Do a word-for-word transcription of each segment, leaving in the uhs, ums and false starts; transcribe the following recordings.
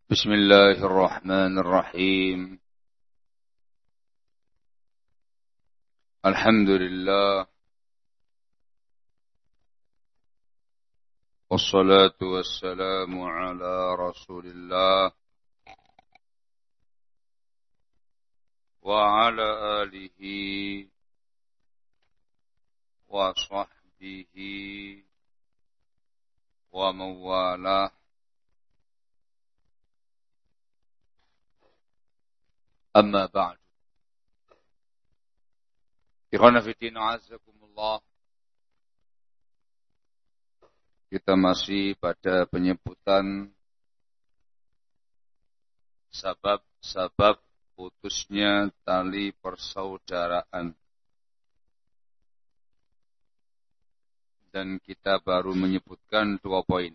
بسم الله الرحمن الرحيم. الحمد لله والصلاة والسلام على رسول الله وعلى آله وصحبه ومن والاه. Amma ba'du. Ikhwana fillah azakumullah. Kita masih pada penyebutan sabab-sabab putusnya tali persaudaraan. Dan kita baru menyebutkan dua poin.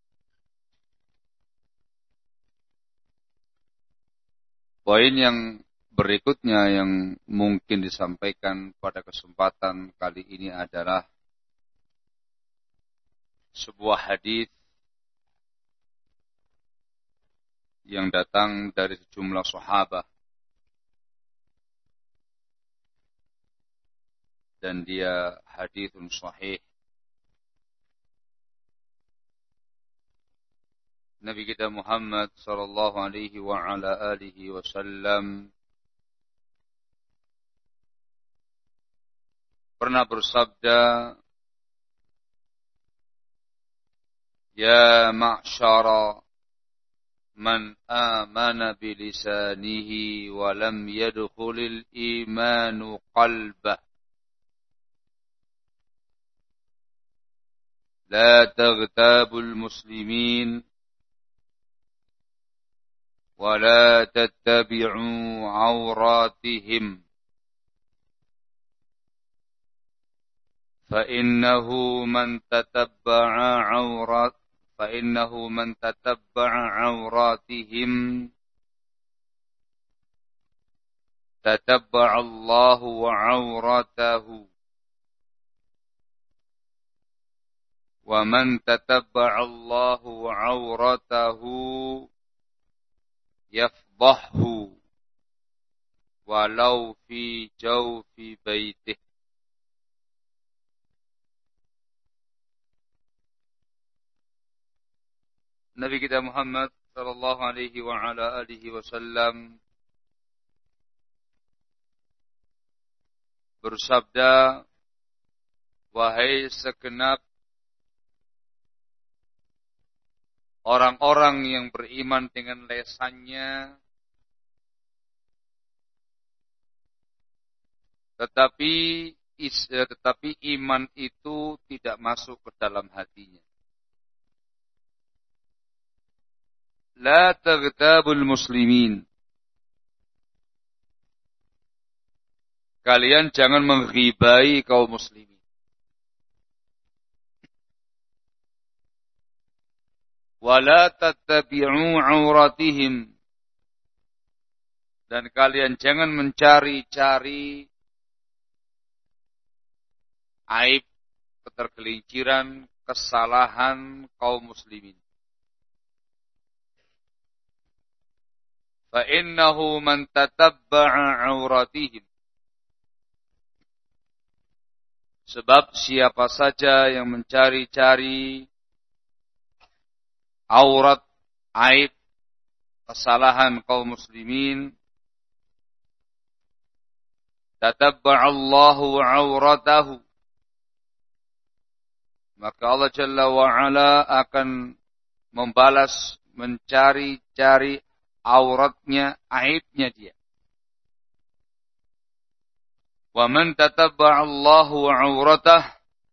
Poin yang berikutnya yang mungkin disampaikan pada kesempatan kali ini adalah sebuah hadis yang datang dari sejumlah sahabat dan dia haditsun sahih. Nabi kita Muhammad sallallahu alaihi wa ala alihi wasallam pernah bersabda, "Ya ma'syara man amana bilisanihi wa lam yadkhulil imanu qalbah, la taghtabul muslimin ولا تتبعوا عوراتهم فإنه من تتبع عورات فإنه من تتبع عوراتهم تتبع الله وعورته ومن تتبع الله وعورته yafdahu walau fi jawfi baitih." Nabi kita Muhammad sallallahu alaihi wa ala alihi wasallam bersabda, "Wahai segenap orang-orang yang beriman dengan lesannya, tetapi is, tetapi iman itu tidak masuk ke dalam hatinya. La taghtabul muslimin. Kalian jangan mengghibai kaum muslimin. Wala tattabi'u auratihim. Dan kalian jangan mencari-cari aib, ketergelinciran, kesalahan kaum muslimin. Fa innahu man tatabba'a auratihim. Sebab siapa saja yang mencari-cari aurat, aib, kesalahan kaum muslimin, tatabba'allahu auratahu, maka Allah Jalla wa'ala akan membalas, mencari-cari auratnya, aibnya dia. Wa man tatabba'allahu auratahu,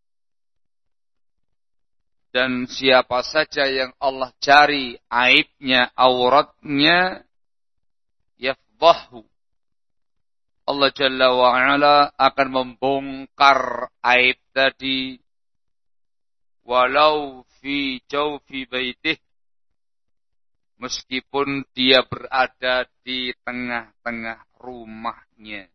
dan siapa saja yang Allah cari aibnya, auratnya, yafdahu, Allah Jalla wa'ala akan membongkar aib tadi, walau fi jawfi baitih, meskipun dia berada di tengah-tengah rumahnya.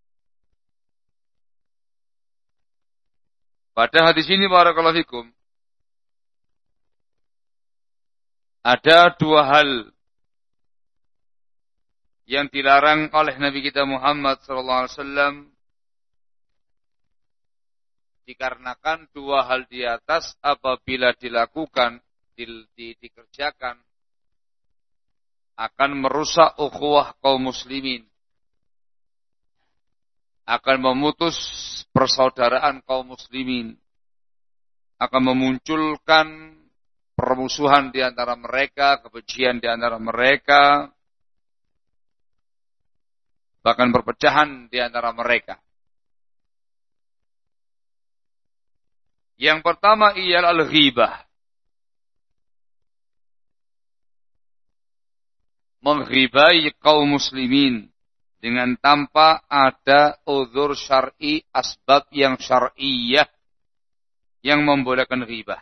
Pada hadis ini barakallahu fikum, ada dua hal yang dilarang oleh Nabi kita Muhammad sallallahu alaihi wasallam dikarenakan dua hal di atas apabila dilakukan, di, di, dikerjakan akan merusak ukhuwah kaum muslimin, akan memutus persaudaraan kaum muslimin, akan memunculkan permusuhan di antara mereka, kebencian di antara mereka, bahkan perpecahan di antara mereka. Yang pertama ialah al-ghibah. Menghibai kaum muslimin dengan tanpa ada uzur syar'i, asbab yang syar'iyah yang membolehkan ghibah.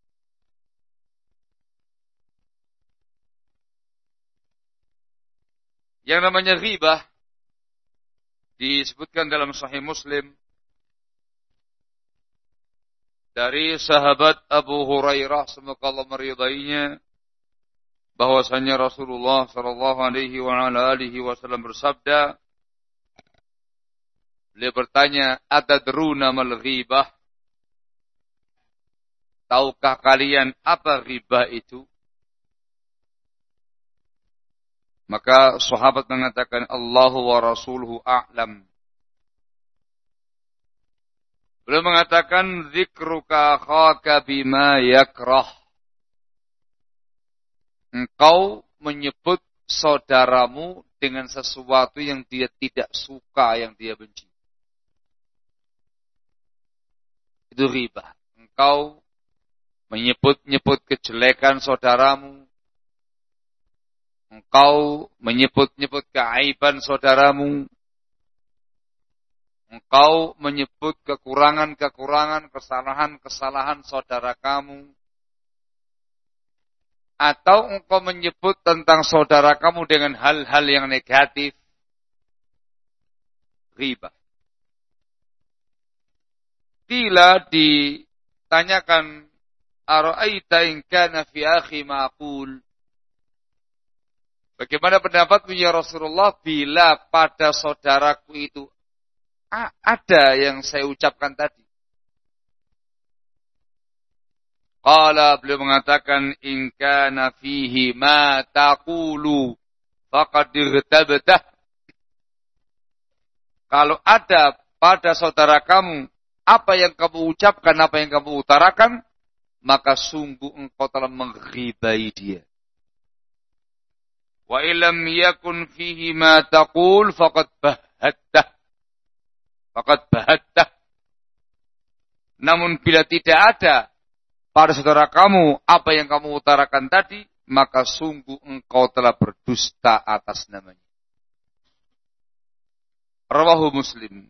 Yang namanya ghibah disebutkan dalam Sahih Muslim dari sahabat Abu Hurairah, semoga Allah meridainya, bahwasanya Rasulullah sallallahu alaihi wa ala alihi wasallam bersabda, beliau bertanya, "Atadruna mal ghibah?" Tahukah kalian apa ghibah itu? Maka sahabat mengatakan, Allahu wa rasuluhu a'lam. Beliau mengatakan, zikruka akhaka bima yakrah. Engkau menyebut saudaramu dengan sesuatu yang dia tidak suka, yang dia benci. Itu ghibah. Engkau menyebut-nyebut kejelekan saudaramu. Engkau menyebut-nyebut keaiban saudaramu. Engkau menyebut kekurangan-kekurangan, kesalahan-kesalahan saudara kamu. Atau engkau menyebut tentang saudara kamu dengan hal-hal yang negatif. Ghibah. Qila ditanyakan, ara'aita in kana fi akhi ma aqul? Bagaimana pendapatmu ya Rasulullah bila pada saudaraku itu ada yang saya ucapkan tadi? Qala, beliau mengatakan, in kana fihi ma taqulu faqad irtabtah. Kalau ada pada saudara kamu apa yang kamu ucapkan, apa yang kamu utarakan, maka sungguh engkau telah menghibai dia. Wa illam yakun fihi ma taqul faqad bahattah. Faqad bahattah. Namun bila tidak ada pada saudara kamu apa yang kamu utarakan tadi, maka sungguh engkau telah berdusta atas namanya. Rawahu Muslim.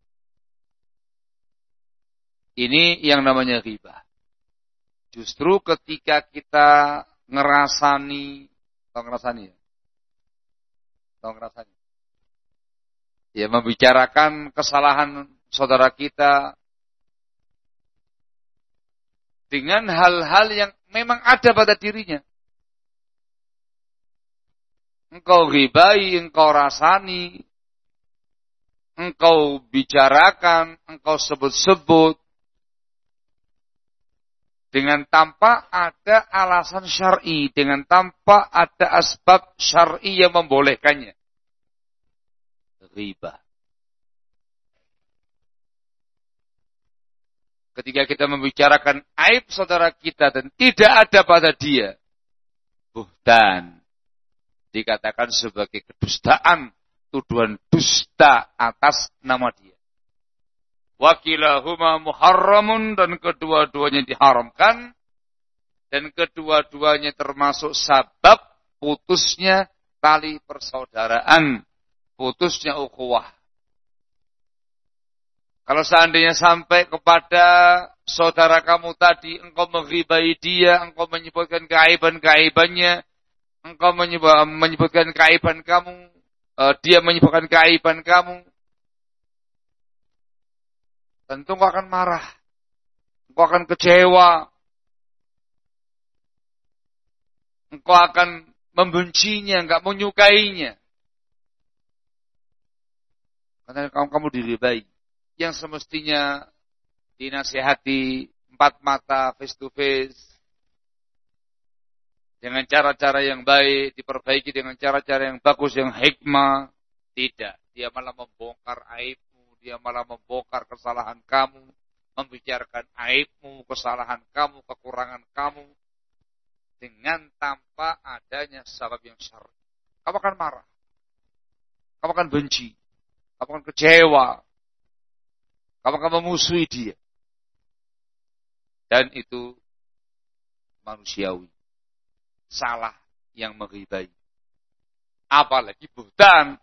Ini yang namanya ghibah. Justru ketika kita ngerasani, atau ngerasani ya? Atau ngerasani. Ya, membicarakan kesalahan saudara kita dengan hal-hal yang memang ada pada dirinya. Engkau ghibai, engkau rasani, engkau bicarakan, engkau sebut-sebut dengan tanpa ada alasan syar'i, dengan tanpa ada asbab syar'i yang membolehkannya. Ghibah. Ketika kita membicarakan aib saudara kita dan tidak ada pada dia, buhtan, dikatakan sebagai kedustaan, tuduhan dusta atas nama dia. Wakilahuma muharramun, dan kedua-duanya diharamkan, dan kedua-duanya termasuk sabab putusnya tali persaudaraan, putusnya ukhuwah. Kalau seandainya sampai kepada saudara kamu tadi, engkau menghibai dia, engkau menyebutkan keaiban-keaibannya, engkau menyebutkan keaiban kamu, dia menyebutkan keaiban kamu, tentu engkau akan marah, engkau akan kecewa, engkau akan membencinya, enggak menyukainya. kamu kamu diribai. Yang semestinya dinasihati empat mata, face to face, dengan cara-cara yang baik, diperbaiki dengan cara-cara yang bagus, yang hikmah. Tidak, dia malah membongkar aibmu, dia malah membongkar kesalahan kamu, membicarakan aibmu, kesalahan kamu, kekurangan kamu, dengan tanpa adanya sebab yang syar'i. Kamu akan marah, kamu akan benci, kamu akan kecewa, kamu akan memusuhi dia. Dan itu manusiawi. Salah yang menghibai. Apalagi buhtan.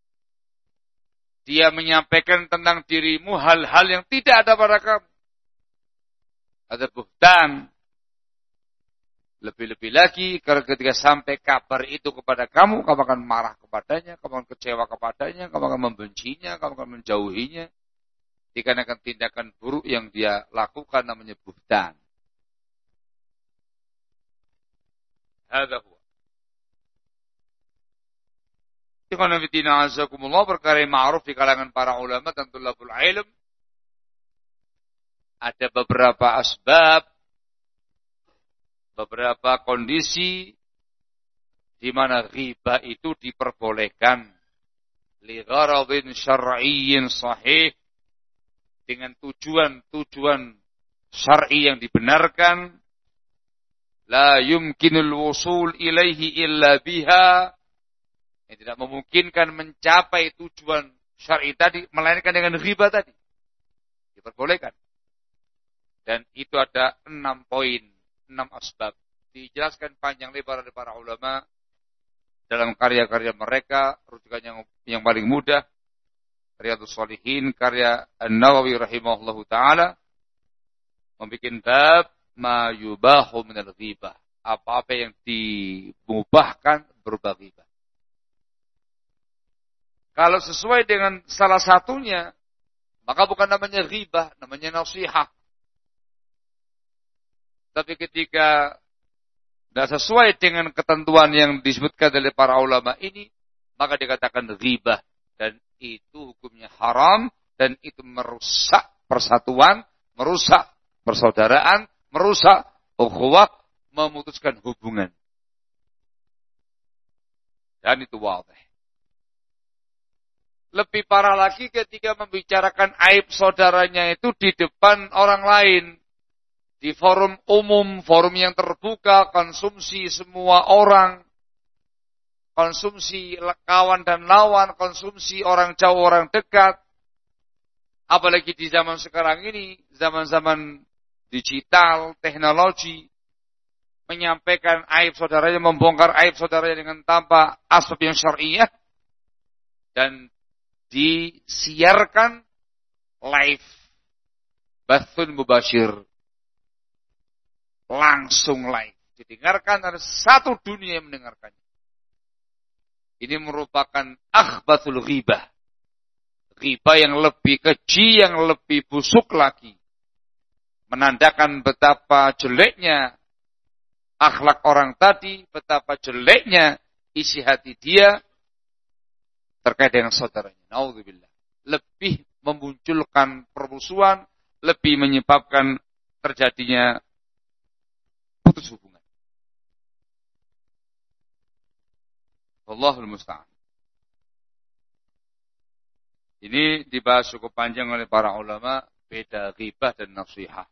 Dia menyampaikan tentang dirimu hal-hal yang tidak ada pada kamu. Ada buhtan. Lebih-lebih lagi, kalau ketika sampai kabar itu kepada kamu, kamu akan marah kepadanya, kamu akan kecewa kepadanya, kamu akan membencinya, kamu akan menjauhinya. Dikarenakan tindakan buruk yang dia lakukan namanya buhtan. Hadza huwa. Ikhwan fillah azakumullah, perkara yang ma'ruf di kalangan para ulama dan tulabul ilm. Ada beberapa asbab, beberapa kondisi di mana ghibah itu diperbolehkan li gharadin syar'iyyin sahih, dengan tujuan-tujuan syar'i yang dibenarkan, la yumkinul wusul ilaihi illa biha, yang tidak memungkinkan mencapai tujuan syar'i tadi melainkan dengan ghibah tadi. Diperbolehkan. Dan itu ada enam poin, enam asbab. Dijelaskan panjang lebar oleh para ulama dalam karya-karya mereka, rujukan yang yang paling mudah Riyadhus Shalihin karya An-Nawawi rahimahullahu taala, membuat bab ma yubahu minal ghibah, apa-apa yang dimubahkan berupa ghibah. Kalau sesuai dengan salah satunya, maka bukan namanya ghibah, namanya nasihat. Tapi ketika tidak sesuai dengan ketentuan yang disebutkan oleh para ulama ini, maka dikatakan ghibah. Dan itu hukumnya haram, dan itu merusak persatuan, merusak persaudaraan, merusak ukhuwah, memutuskan hubungan. Dan itu wadih. Lebih parah lagi ketika membicarakan aib saudaranya itu di depan orang lain. Di forum umum, forum yang terbuka, konsumsi semua orang. Konsumsi kawan dan lawan, konsumsi orang jauh, orang dekat. Apalagi di zaman sekarang ini, zaman-zaman digital, teknologi, menyampaikan aib saudaranya, membongkar aib saudaranya dengan tanpa asbab yang syar'iyah, dan disiarkan live, bathun mubashir, langsung live, didengarkan, ada satu dunia yang mendengarkannya. Ini merupakan akhbathul ghibah. Ghibah yang lebih keji, yang lebih busuk lagi. Menandakan betapa jeleknya akhlak orang tadi, betapa jeleknya isi hati dia terkait dengan saudaranya. Naudzubillah. Lebih memunculkan permusuhan, lebih menyebabkan terjadinya putus hubungan. Wallahul musta'an. Ini dibahas cukup panjang oleh para ulama, beda ghibah dan nasihat.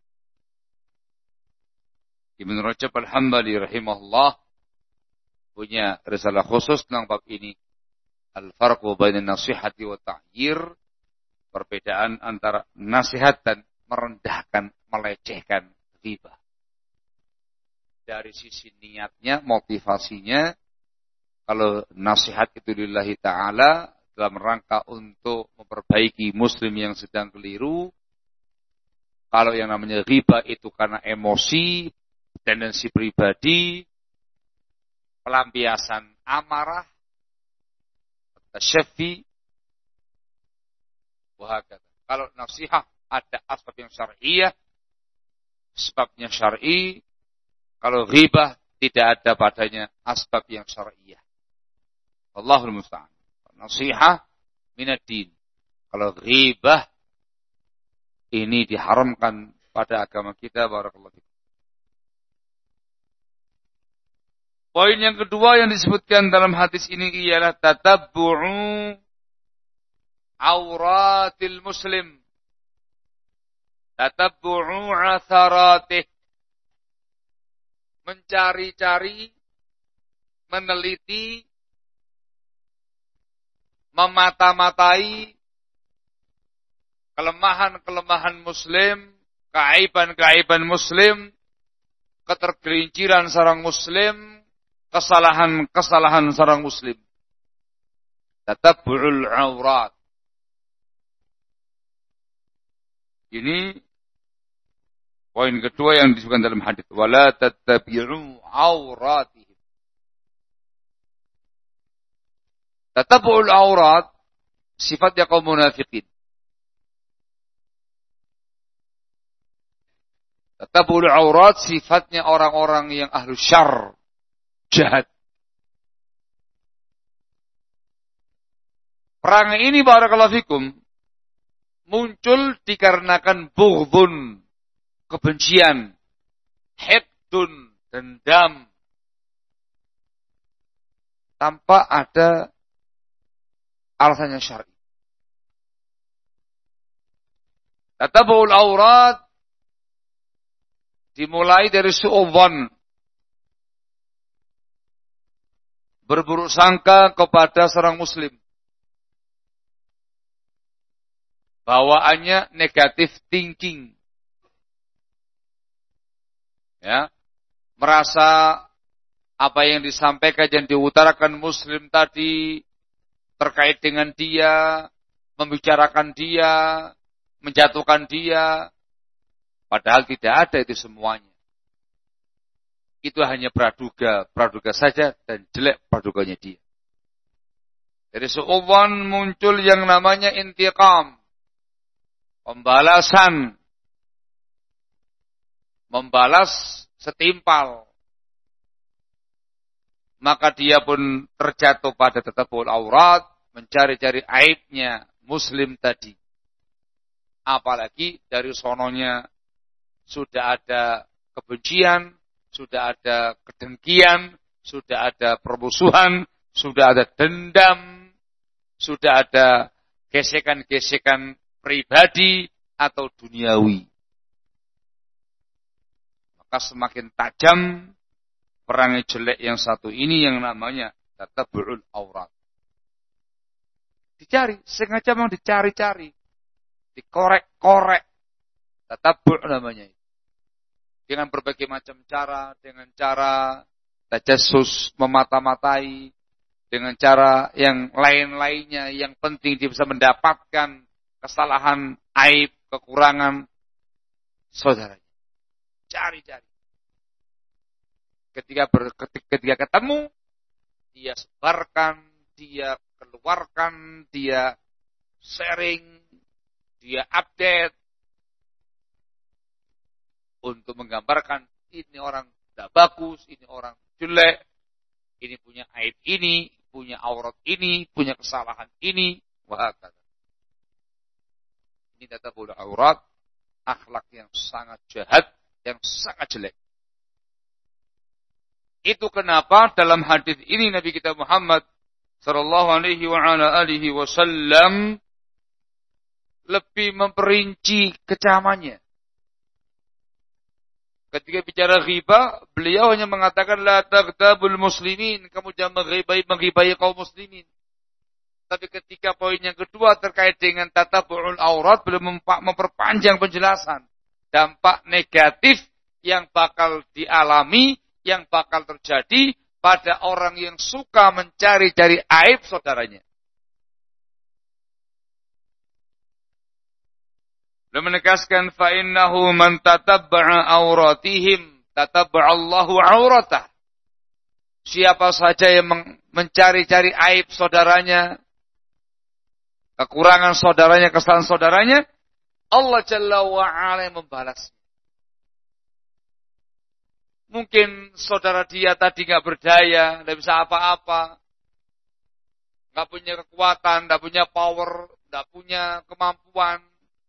Ibnu Rajab Al-Hambali rahimahullah punya risalah khusus tentang bab ini. Al-farqu bainan nasihati wa ta'yir, perbedaan antara nasihat dan merendahkan, melecehkan ghibah. Dari sisi niatnya, motivasinya, kalau nasihat itu lillahi ta'ala, dalam rangka untuk memperbaiki muslim yang sedang keliru. Kalau yang namanya ghibah itu karena emosi, tendensi pribadi, pelampiasan amarah, tasyaffi, wahakata. Kalau nasihat ada asbab yang syar'iyah, sebabnya syar'i. Kalau ghibah tidak ada padanya asbab yang syar'iyah. Allahul musta'an. Nasihat minad din. Kalau ghibah ini diharamkan pada agama kita, barakallahu fikum. Poin yang kedua yang disebutkan dalam hadis ini ialah tatabbu'u auratil muslim. Tatabbu'u atharatih. Mencari-cari, meneliti, memata-matai kelemahan-kelemahan muslim, keaiban-keaiban muslim, ketergelinciran seorang muslim, kesalahan-kesalahan seorang muslim. Tatabbu'ul aurat. Ini poin kedua yang disebutkan dalam hadis. Wala tattabi'u auratihim. Tatabbu'ul aurat sifatnya kaum munafikin. Tatabbu'ul aurat sifatnya orang-orang yang ahlu syarr, jahat. Perang ini barakallahu fikum muncul dikarenakan bughdun, kebencian, hiqdun, dendam, tanpa ada alasannya syar'i. Tatabbu'ul aurat dimulai dari su'udzan, berburuk sangka kepada seorang muslim. Bawaannya negatif thinking. Ya, merasa apa yang disampaikan dan diutarakan muslim tadi terkait dengan dia, membicarakan dia, menjatuhkan dia, padahal tidak ada itu semuanya. Itu hanya praduga, praduga saja dan jelek praduganya dia. Dari su'udzan muncul yang namanya intiqam, pembalasan, membalas setimpal. Maka dia pun terjatuh pada tatabbu'ul aurat, mencari-cari aibnya muslim tadi. Apalagi dari sononya sudah ada kebencian, sudah ada kedengkian, sudah ada permusuhan, sudah ada dendam, sudah ada gesekan-gesekan pribadi atau duniawi. Maka semakin tajam perang jelek yang satu ini yang namanya tatabbu'ul aurat. Dicari, sengaja memang dicari-cari, dikorek-korek. Tatabbu' namanya itu. Dengan berbagai macam cara, dengan cara tajassus, memata-matai, dengan cara yang lain-lainnya, yang penting dia bisa mendapatkan kesalahan, aib, kekurangan saudaranya. Cari-cari. Ketika ber, ketika ketemu, dia sebarkan, dia keluarkan, dia sharing, dia update untuk menggambarkan ini orang tidak bagus, ini orang jelek, ini punya aib ini, punya aurat ini, punya kesalahan ini, wahakala. Ini tatabbu'ul aurat, akhlak yang sangat jahat, yang sangat jelek. Itu kenapa dalam hadis ini Nabi kita Muhammad sallallahu alaihi wa ala alihi wasallam lebih memperinci kecamannya. Ketika bicara ghibah, beliau hanya mengatakan la taghtabul muslimin, kamu jangan menghibai menghibai kaum muslimin. Tapi ketika poin yang kedua terkait dengan tatabbu'ul aurat, beliau memperpanjang penjelasan dampak negatif yang bakal dialami, yang bakal terjadi pada orang yang suka mencari-cari aib saudaranya. Beliau menegaskan fa innahu man tatabba'a auratihim tatabba'allahu auratah. Siapa saja yang mencari-cari aib saudaranya, kekurangan saudaranya, kesalahan saudaranya, Allah Jalla wa'ala membalas. Mungkin saudara dia tadi nggak berdaya, nggak bisa apa-apa, nggak punya kekuatan, nggak punya power, nggak punya kemampuan.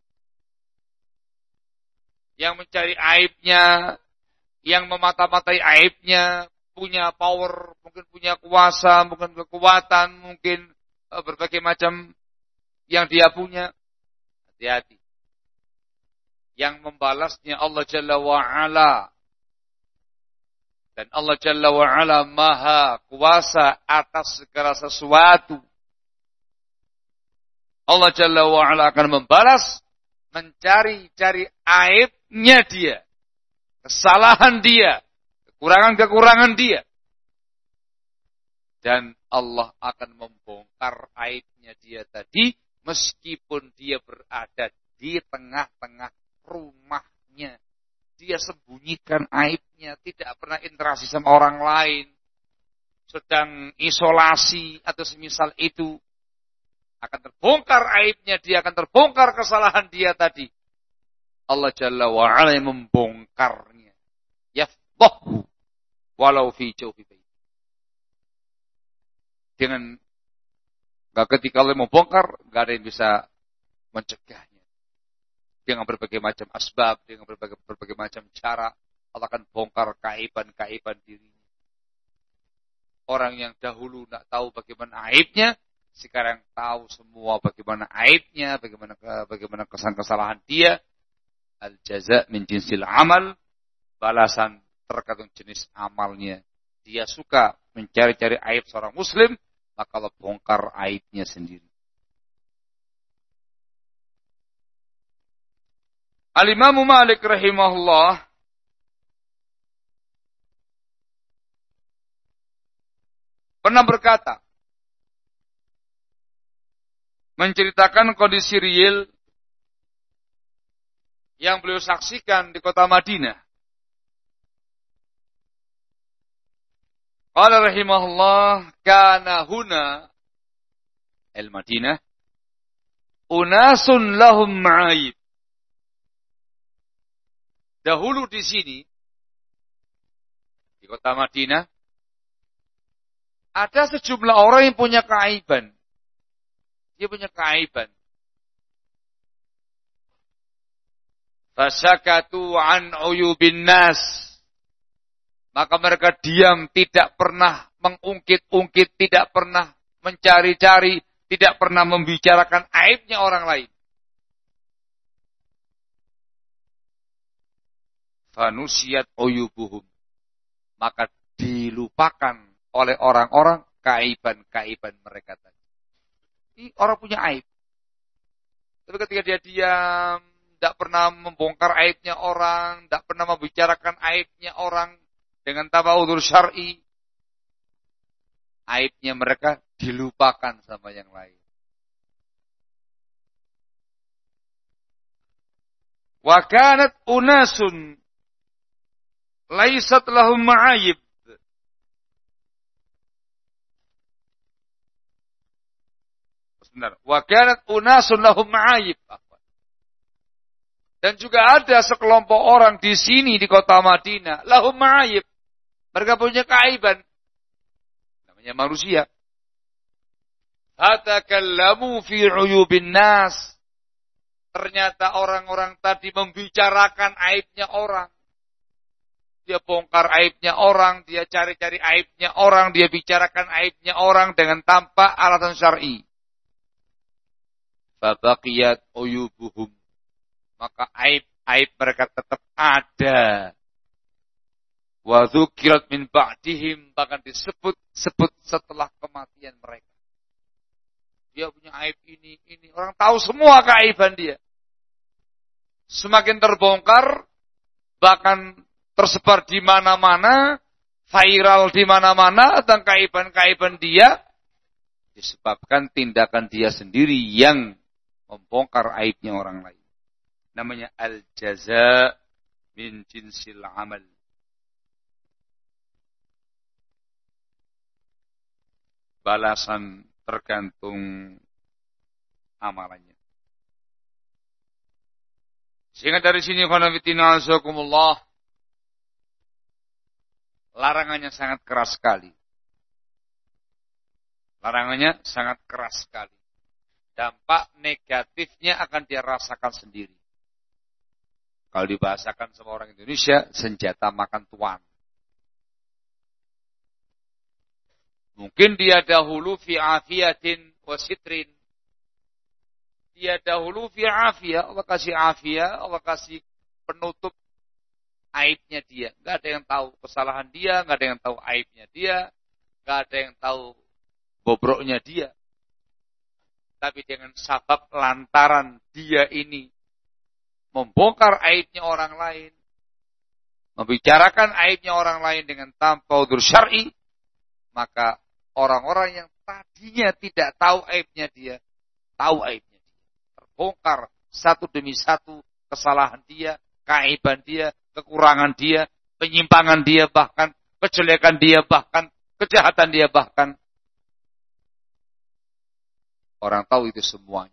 Yang mencari aibnya, yang memata-matai aibnya, punya power, mungkin punya kuasa, mungkin kekuatan, mungkin uh, berbagai macam yang dia punya. Hati-hati. Yang membalasnya Allah Jalla wa'ala. Dan Allah Jalla wa'ala maha kuasa atas segala sesuatu. Allah Jalla wa'ala akan membalas, mencari-cari aibnya dia. Kesalahan dia. Kekurangan-kekurangan dia. Dan Allah akan membongkar aibnya dia tadi, meskipun dia berada di tengah-tengah rumahnya. Dia sembunyikan aibnya, tidak pernah interaksi sama orang lain. Sedang isolasi atau semisal itu. Akan terbongkar aibnya dia, akan terbongkar kesalahan dia tadi. Allah Jalla wa'ala yang membongkarnya. Yafdahu walau fi jawfi bait. Dengan ketika Allah membongkar, gak ada yang bisa mencegahnya. Dengan berbagai macam asbab, dengan berbagai, berbagai macam cara, Allah akan bongkar keaiban-keaiban dirinya. Orang yang dahulu tidak tahu bagaimana aibnya, sekarang tahu semua bagaimana aibnya, bagaimana bagaimana kesan-kesalahan dia. Al-jaza min jinsil amal, balasan tergantung jenis amalnya. Dia suka mencari-cari aib seorang muslim, maka Allah bongkar aibnya sendiri. Al-Imam Malik rahimahullah pernah berkata, menceritakan kondisi real yang beliau saksikan di kota Madinah. Qala rahimahullah, kana huna al-Madinah unasun lahum ma'aib. Dahulu di sini, di kota Madinah, ada sejumlah orang yang punya keaiban. Dia punya keaiban. Fasakatu an uyubin nas. Maka mereka diam, tidak pernah mengungkit-ungkit, tidak pernah mencari-cari, tidak pernah membicarakan aibnya orang lain. Fanusiyat uyubuhum. Maka dilupakan oleh orang-orang keaiban-keaiban mereka tadi. Ini orang punya aib. Tapi ketika dia diam, tidak pernah membongkar aibnya orang, tidak pernah membicarakan aibnya orang dengan tabaudur syar'i, aibnya mereka dilupakan sama yang lain. Wa kanat unasun laisat lahum ma'ayib. Benar. Wa kanat unasun lahum ma'ayib. Dan juga ada sekelompok orang di sini di kota Madinah, lahum ma'ayib. Mereka punya keaiban. Namanya manusia. Hatakallamu fi uyubin nas. Ternyata orang-orang tadi membicarakan aibnya orang. Dia bongkar aibnya orang, dia cari-cari aibnya orang, dia bicarakan aibnya orang dengan tanpa alasan syar'i. Fabaqiyat uyubuhum. Maka aib-aib mereka tetap ada. Wa dzukirat min ba'dihim, bahkan disebut-sebut setelah kematian mereka. Dia punya aib ini, ini. Orang tahu semua keaiban dia. Semakin terbongkar, bahkan tersebar di mana-mana, viral di mana-mana tentang keaiban-keaiban dia, disebabkan tindakan dia sendiri yang membongkar aibnya orang lain. Namanya al-jaza min jinsil amal. Balasan tergantung amalannya. Sehingga dari sini khanafitina azakumullah, larangannya sangat keras sekali. Larangannya sangat keras sekali. Dampak negatifnya akan dia rasakan sendiri. Kalau dibahasakan sama orang Indonesia, senjata makan tuan. Mungkin dia dahulu fi afiatin wa sitrin. Dia dahulu fi afiyah, Allah kasih afiyah, Allah kasih penutup aibnya dia. Enggak ada yang tahu kesalahan dia, enggak ada yang tahu aibnya dia, enggak ada yang tahu bobroknya dia. Tapi dengan sebab lantaran dia ini membongkar aibnya orang lain, membicarakan aibnya orang lain dengan tanpa udzur syar'i, maka orang-orang yang tadinya tidak tahu aibnya dia, tahu aibnya dia. Terbongkar satu demi satu kesalahan dia, keaiban dia, kekurangan dia, penyimpangan dia bahkan, kejelekan dia bahkan, kejahatan dia bahkan. Orang tahu itu semuanya.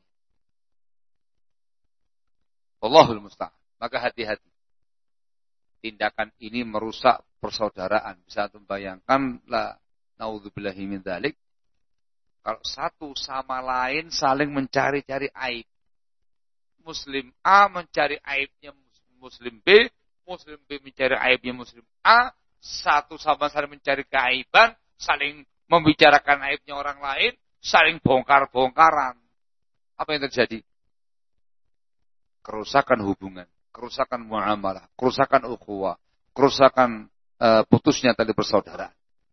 Allahul musta'an. Maka hati-hati. Tindakan ini merusak persaudaraan. Bisa membayangkan lah, naudzubillahi min dzalik. Kalau satu sama lain saling mencari-cari aib. Muslim A mencari aibnya Muslim B, Muslim B mencari aibnya Muslim A, satu sama saling mencari keaiban, saling membicarakan aibnya orang lain, saling bongkar-bongkaran. Apa yang terjadi? Kerusakan hubungan, kerusakan muamalah, kerusakan ukhuwah, kerusakan uh, putusnya tali persaudaraan.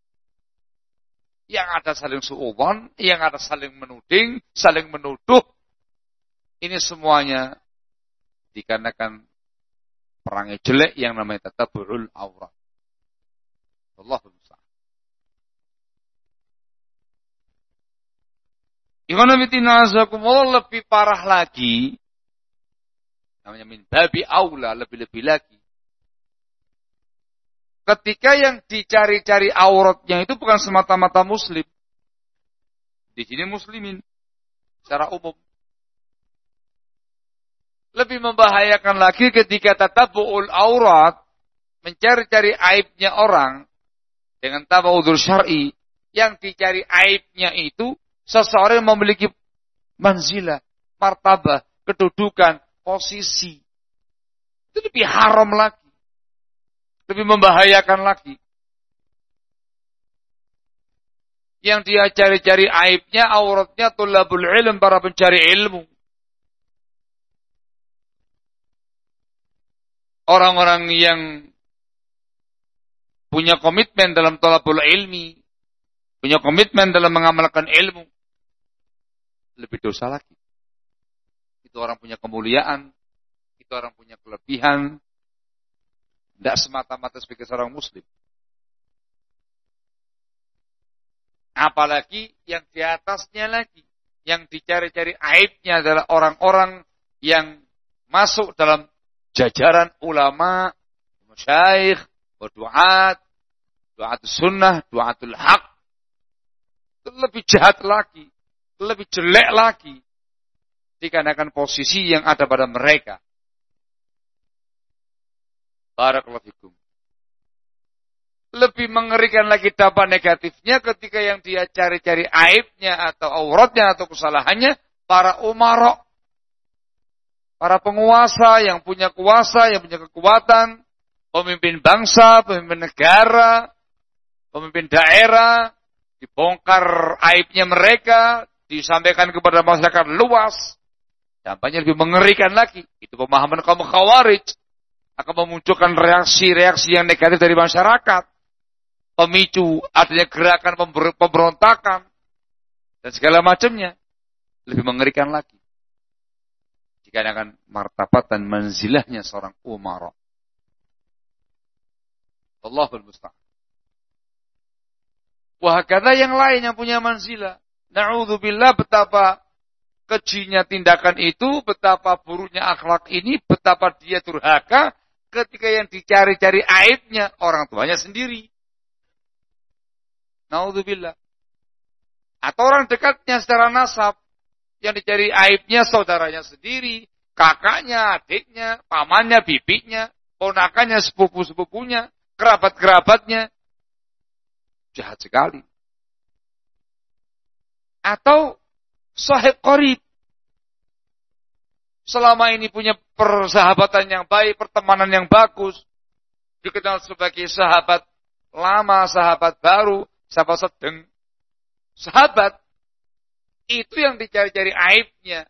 Yang ada saling suudzon, yang ada saling menuding, saling menuduh. Ini semuanya dikarenakan perangai jelek yang namanya tatabu'ul aurat. Allahumma musta'an. Ikhwan fillah azakumullah, lebih parah lagi. Namanya min babi aula, lebih-lebih lagi. Ketika yang dicari-cari auratnya itu bukan semata-mata muslim. Di sini muslimin secara umum. Lebih membahayakan lagi ketika tatabu'ul aurat, mencari-cari aibnya orang dengan tanpa udzur syar'i, yang dicari aibnya itu seseorang yang memiliki manzilah, martabah, kedudukan, posisi. Itu lebih haram lagi. Lebih membahayakan lagi. Yang dia cari-cari aibnya, auratnya tulabul ilm, para pencari ilmu. Orang-orang yang punya komitmen dalam thalabul ilmi, punya komitmen dalam mengamalkan ilmu, lebih dosa lagi. Itu orang punya kemuliaan, itu orang punya kelebihan, tidak semata-mata sebagai seorang muslim. Apalagi yang di atasnya lagi, yang dicari-cari aibnya adalah orang-orang yang masuk dalam jajaran ulama, masyayikh, du'at, du'atul sunnah, du'atul haq. Itu lebih jahat lagi, lebih jelek lagi, dikarenakan posisi yang ada pada mereka. Barakallahu fikum. Lebih mengerikan lagi dampak negatifnya ketika yang dia cari-cari aibnya atau auratnya atau kesalahannya para umarok, para penguasa yang punya kuasa, yang punya kekuatan, pemimpin bangsa, pemimpin negara, pemimpin daerah, dibongkar aibnya mereka, disampaikan kepada masyarakat luas. Dampaknya lebih mengerikan lagi. Itu pemahaman kaum khawarij. Akan memunculkan reaksi-reaksi yang negatif dari masyarakat. Pemicu adanya gerakan pemberontakan. Dan segala macamnya. Lebih mengerikan lagi. Dikarenakan martabat dan manzilahnya seorang umara. Allahul musta'an. Wahakadha yang lain yang punya manzilah. Na'udzubillah, betapa kejinya tindakan itu, betapa buruknya akhlak ini, betapa dia durhaka ketika yang dicari-cari aibnya orang tuanya sendiri. Na'udzubillah. Atau orang dekatnya secara nasab, yang dicari aibnya saudaranya sendiri, kakaknya, adiknya, pamannya, bibinya, ponakannya, sepupu-sepupunya, kerabat-kerabatnya. Jahat sekali. atau sahib qarib. Selama ini punya persahabatan yang baik, pertemanan yang bagus, dikenal sebagai sahabat lama, sahabat baru, sahabat sedang. Sahabat, itu yang dicari-cari aibnya.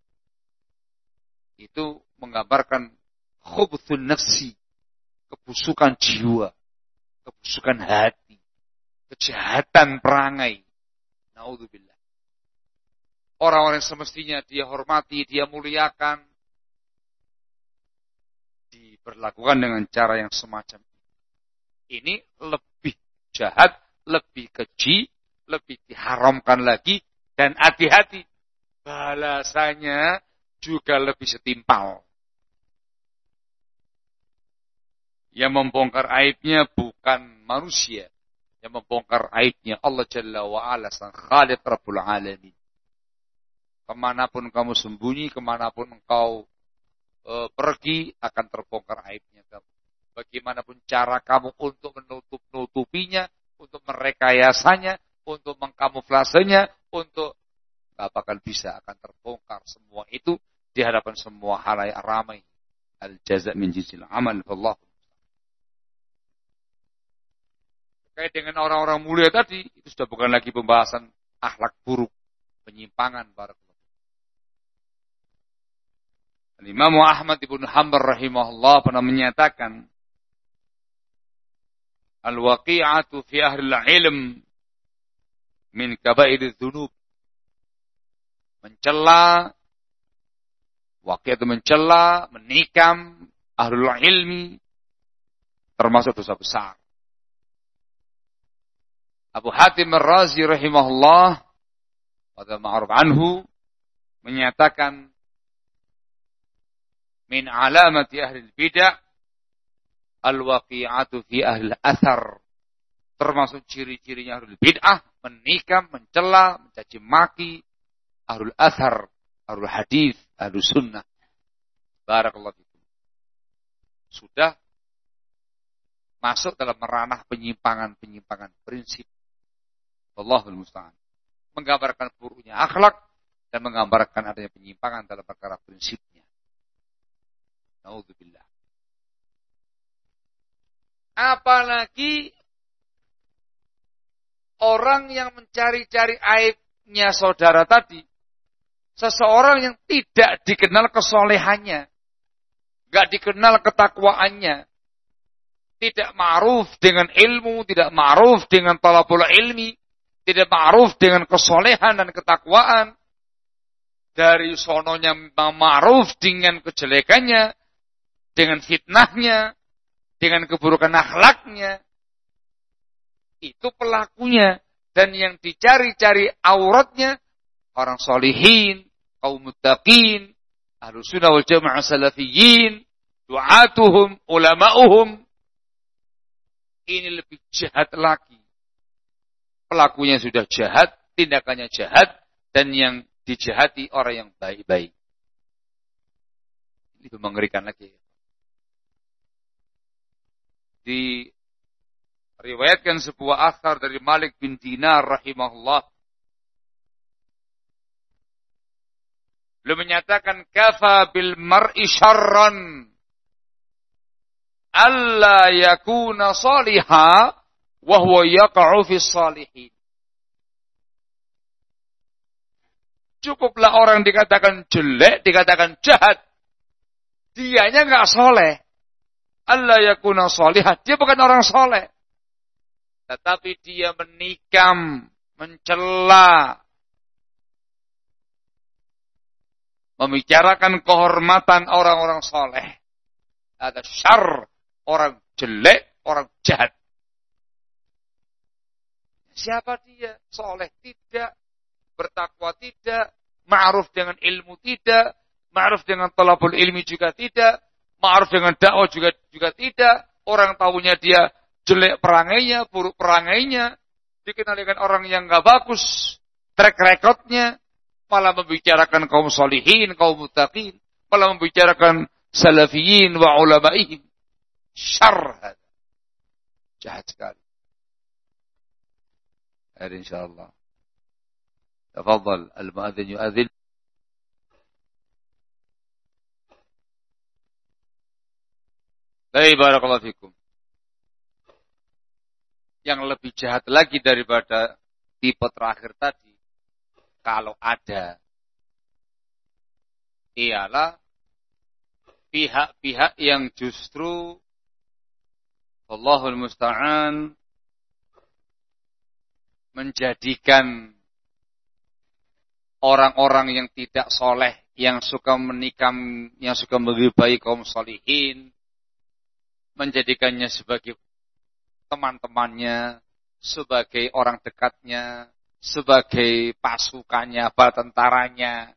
Itu menggambarkan khubthun nafsi, kebusukan jiwa, kebusukan hati, kejahatan perangai. Naudzubillah. Orang-orang yang semestinya dia hormati, dia muliakan, diperlakukan dengan cara yang semacam ini. Ini lebih jahat, lebih keji, lebih diharamkan lagi, dan hati-hati, balasannya juga lebih setimpal. Yang membongkar aibnya bukan manusia, yang membongkar aibnya Allah Jalla wa'ala, sang Khaliq Rabbul Alamin. Kemanapun kamu sembunyi, kemanapun engkau e, pergi, akan terbongkar aibnya kamu. Bagaimanapun cara kamu untuk menutup-nutupinya, untuk merekayasanya, untuk mengkamuflasenya, untuk gak bakal bisa, akan terbongkar semua itu di hadapan semua halayak ramai. Al-jaza' min jinsil amal. Wallahu. Terkait dengan orang-orang mulia tadi, itu sudah bukan lagi pembahasan akhlak buruk, penyimpangan barakallahu. Imam Ahmad ibn Hanbal rahimahullah pernah menyatakan, al-waqi'atu fi ahli al-ilm min kaba'ir dzunub. Mencela, waqi' itu mencela, menikam ahlul ilmi termasuk dosa besar. Abu Hatim Ar-Razi rahimahullah pada ma'ruf anhu menyatakan, min alamati ahli bidah al-waqi'atu fi ahli al-athar. Termasuk ciri-cirinya ahli bid'ah, menikam, mencela, mencaci maki ahli al-athar, ahli hadis, ahli sunnah. Barakallahu fikum. Sudah masuk dalam ranah penyimpangan-penyimpangan prinsip. Wallahul musta'an. Menggambarkan buruknya akhlak dan menggambarkan adanya penyimpangan dalam perkara prinsipnya. Naudzubillah. Apalagi orang yang mencari-cari aibnya saudara tadi, seseorang yang tidak dikenal kesolehannya, gak dikenal ketakwaannya, tidak ma'ruf dengan ilmu, tidak ma'ruf dengan talabul ilmi, tidak ma'ruf dengan kesolehan dan ketakwaan, dari sononya ma'ruf dengan kejelekannya, dengan fitnahnya, dengan keburukan akhlaknya, itu pelakunya. Dan yang dicari-cari auratnya, orang solihin, kaum muttaqin, ahlus sunnah wal jamaah salafiyyin, du'atuhum, ulama'uhum. Ini lebih jahat lagi. Pelakunya sudah jahat, tindakannya jahat, dan yang dijahati orang yang baik-baik. Itu mengerikan lagi. Diriwayatkan sebuah athar dari Malik bin Dinar rahimahullah. Beliau menyatakan, kafa bil mar'i syarran alla yakuna salihah wa huwa yaqa'u fis salihin. Cukuplah orang dikatakan jelek, dikatakan jahat, dianya enggak soleh. Allah yakuna salihah, dia bukan orang soleh. Tetapi dia menikam, mencela, membicarakan kehormatan orang-orang soleh. Ada syarr, orang jelek, orang jahat. Siapa dia? Soleh tidak, bertakwa tidak, ma'ruf dengan ilmu tidak, ma'ruf dengan talabul ilmi juga tidak, ma'ruf dengan dakwah juga juga tidak. Orang tahunya dia jelek perangainya, buruk perangainya, dikenal dengan orang yang enggak bagus track recordnya, malah membicarakan kaum solihin, kaum muttaqin, malah membicarakan salafiyin wa ulama'ihim. Syarr. Jahat sekali. Hari insyaallah. Tafadhal al-muadzin yu'adzin. Baik, barakallahu fikum. Yang lebih jahat lagi daripada tipe terakhir tadi, kalau ada, ialah pihak-pihak yang justru Allahul Musta'an menjadikan orang-orang yang tidak soleh, yang suka menikam, yang suka menggibahi kaum solihin, menjadikannya sebagai teman-temannya, sebagai orang dekatnya, sebagai pasukannya, bala tentaranya.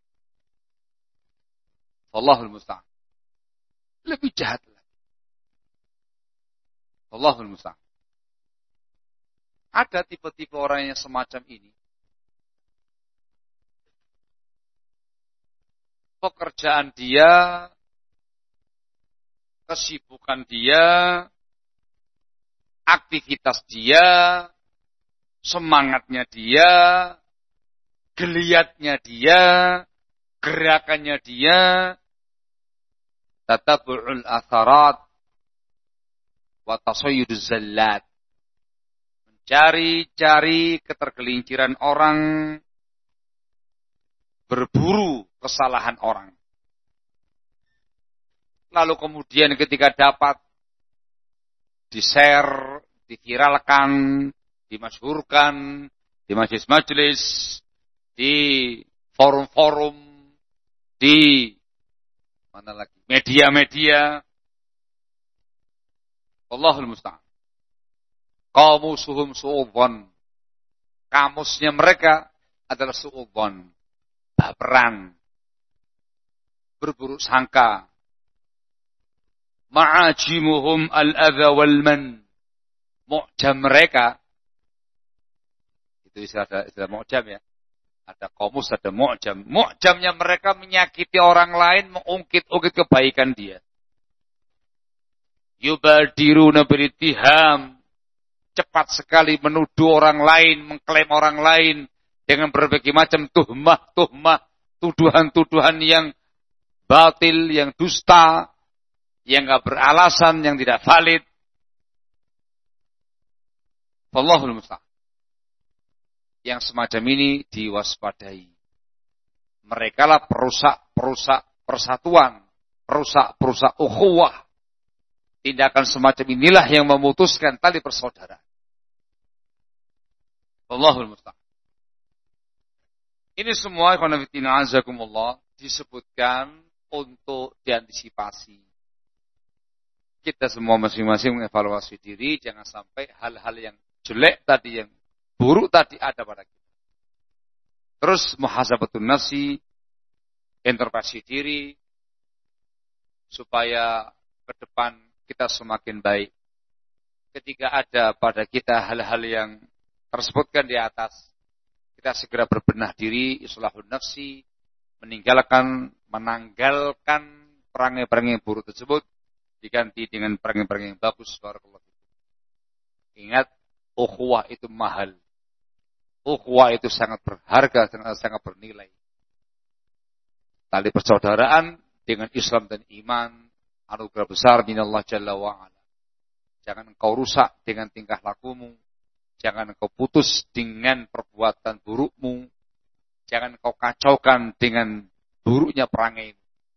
Allahul Musta'an. Lebih jahat lagi. Allahul Musta'an. Ada tipe-tipe orang yang semacam ini. Pekerjaan dia, kesibukan dia, aktivitas dia, semangatnya dia, geliatnya dia, gerakannya dia, tatabu'ul atharat wa tasayyuduz zallat. Mencari-cari ketergelinciran orang, berburu kesalahan orang. Lalu kemudian ketika dapat di-share, diviralkan, dimasyhurkan, di majelis-majelis, di forum-forum, di mana lagi? Media-media. Allahul Musta'an. Qamusuhum su'udhan. Kamusnya mereka adalah su'udhan. Baperan. Berburuk sangka. Ma'ajimuhum al-adha wal-man. Mu'jam mereka. Itu istilah, istilah mu'jam ya. Ada komus, ada mu'jam. Mu'jamnya mereka menyakiti orang lain, mengungkit-ungkit kebaikan dia. Yubadiruna biritiham. Cepat sekali menuduh orang lain, mengklaim orang lain dengan berbagai macam tuhmah-tuhmah, tuduhan-tuduhan yang batil, yang dusta, yang enggak beralasan, yang tidak valid. Wallahul musta'an. Yang semacam ini diwaspadai. Mereka lah perusak-perusak persatuan, perusak-perusak ukhuwah. Tindakan semacam inilah yang memutuskan tali persaudaraan. Allahul musta'an. Ini semua ikhwan fillah azakumullah disebutkan untuk diantisipasi. Kita semua masing-masing mengevaluasi diri, jangan sampai hal-hal yang jelek tadi, yang buruk tadi ada pada kita. Terus muhasabatun nafsi, introspeksi diri, supaya ke depan kita semakin baik. Ketika ada pada kita hal-hal yang tersebutkan di atas, kita segera berbenah diri, islahun nafsi, meninggalkan, menanggalkan perangai-perangai yang buruk tersebut, diganti dengan perangai-perangai yang bagus. Barakallahu fikum. Ingat, ukhuwah itu mahal. Ukhuwah itu sangat berharga, sangat, sangat bernilai. Tali persaudaraan dengan Islam dan iman, anugerah besar minallah jalla wa'ala. Jangan engkau rusak dengan tingkah lakumu. Jangan engkau putus dengan perbuatan burukmu. Jangan engkau kacaukan dengan buruknya perangai.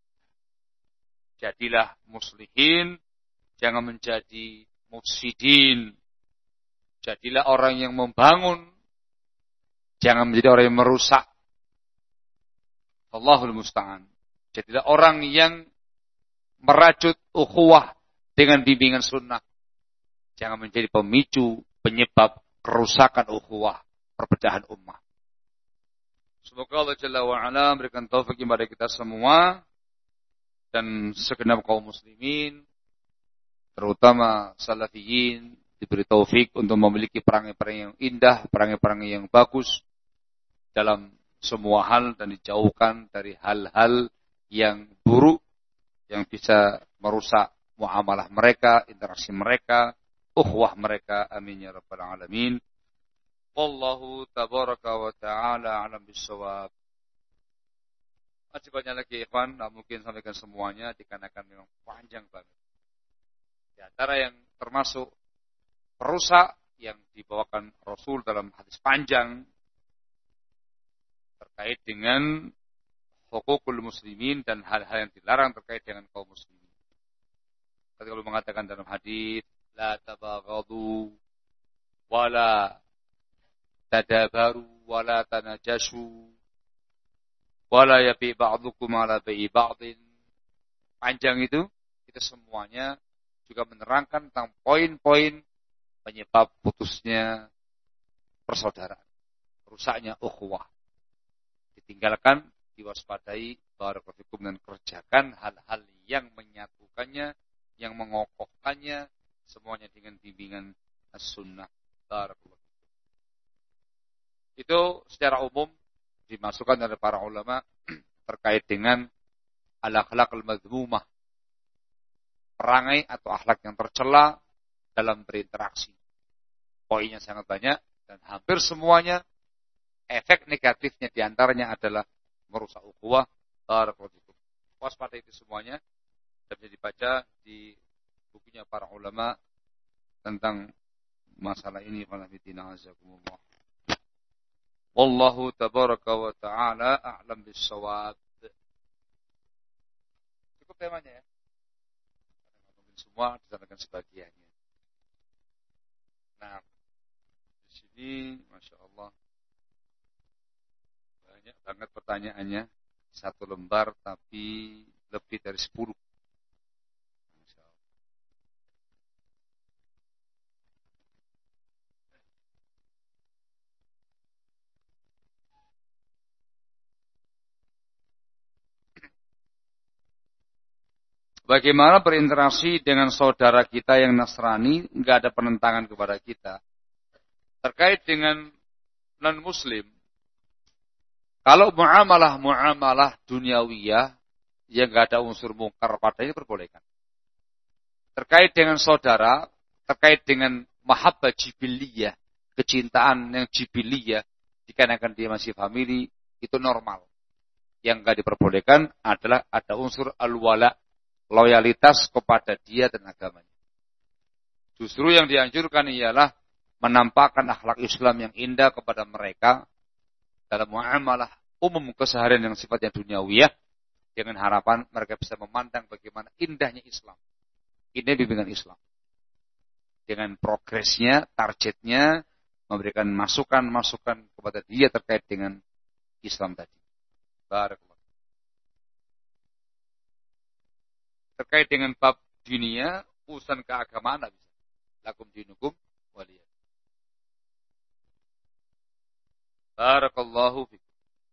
Jadilah muslihin, jangan menjadi mufsidin. Jadilah orang yang membangun, jangan menjadi orang yang merusak. Allahul musta'an. Jadilah orang yang merajut ukhuwah dengan bimbingan sunnah. Jangan menjadi pemicu, penyebab kerusakan ukhuwah, perpecahan ummah. Semoga Allah Jalla wa'ala memberikan taufik kepada kita semua dan segenap kaum muslimin, terutama salafiyin, diberi taufik untuk memiliki perangai-perangai yang indah, perangai-perangai yang bagus dalam semua hal dan dijauhkan dari hal-hal yang buruk yang bisa merusak muamalah mereka, interaksi mereka, ukhuwah mereka. Amin ya rabbal alamin. Wallahu tabaraka wa ta'ala alam bisawab. Masih banyak lagi ikhwan, tak mungkin sampaikan semuanya dikarenakan memang panjang banget. Di antara yang termasuk perusak yang dibawakan Rasul dalam hadis panjang terkait dengan hukukul muslimin dan hal-hal yang dilarang terkait dengan kaum muslimin. Ketika beliau mengatakan dalam hadis, la tabaghadu wala tadabaru wala tanajashu wala yabi ba'dukum ala bai'i ba'din. Panjang itu, itu semuanya juga menerangkan tentang poin-poin penyebab putusnya persaudaraan, rusaknya ukhuwah. Ditinggalkan, diwaspadai, barakallahu fikum, dan kerjakan hal-hal yang menyatukannya, yang mengokohkannya, semuanya dengan bimbingan as-sunnah. Barakallahu fikum. Itu secara umum dimasukkan oleh para ulama terkait dengan al-akhlaq al-madhmumah, perangai atau akhlak yang tercela dalam berinteraksi. Poinnya sangat banyak dan hampir semuanya efek negatifnya diantaranya adalah merusak ukhuwah. Waspada itu semuanya dan bisa dibaca di bukunya para ulama tentang masalah ini. Wallahu tabaraka wa ta'ala a'lam bis-shawab. Cukup temanya ya. Mungkin semua disampaikan sebagiannya. Nah, di sini Masya Allah banyak banget pertanyaannya. Satu lembar tapi lebih dari sepuluh. Bagaimana berinteraksi dengan saudara kita yang Nasrani, enggak ada penentangan kepada kita. Terkait dengan non-muslim, kalau muamalah-muamalah duniawiyah yang enggak ada unsur mungkar padanya diperbolehkan. Terkait dengan saudara, terkait dengan mahabbah jibiliyah, kecintaan yang jibiliyah, dikarenakan dia masih famili, itu normal. Yang enggak diperbolehkan adalah ada unsur al-wala, loyalitas kepada dia dan agamanya. Justru yang dianjurkan ialah menampakkan akhlak Islam yang indah kepada mereka dalam muamalah umum keseharian yang sifatnya duniawiyah, dengan harapan mereka bisa memandang bagaimana indahnya Islam. Ini bimbingan Islam. Dengan progresnya, targetnya, memberikan masukan-masukan kepada dia terkait dengan Islam tadi. Barakallahu. Terkait dengan bab dunia, urusan keagamaan bisa. Lakum dinukum waliyah. Barakallahu fikum.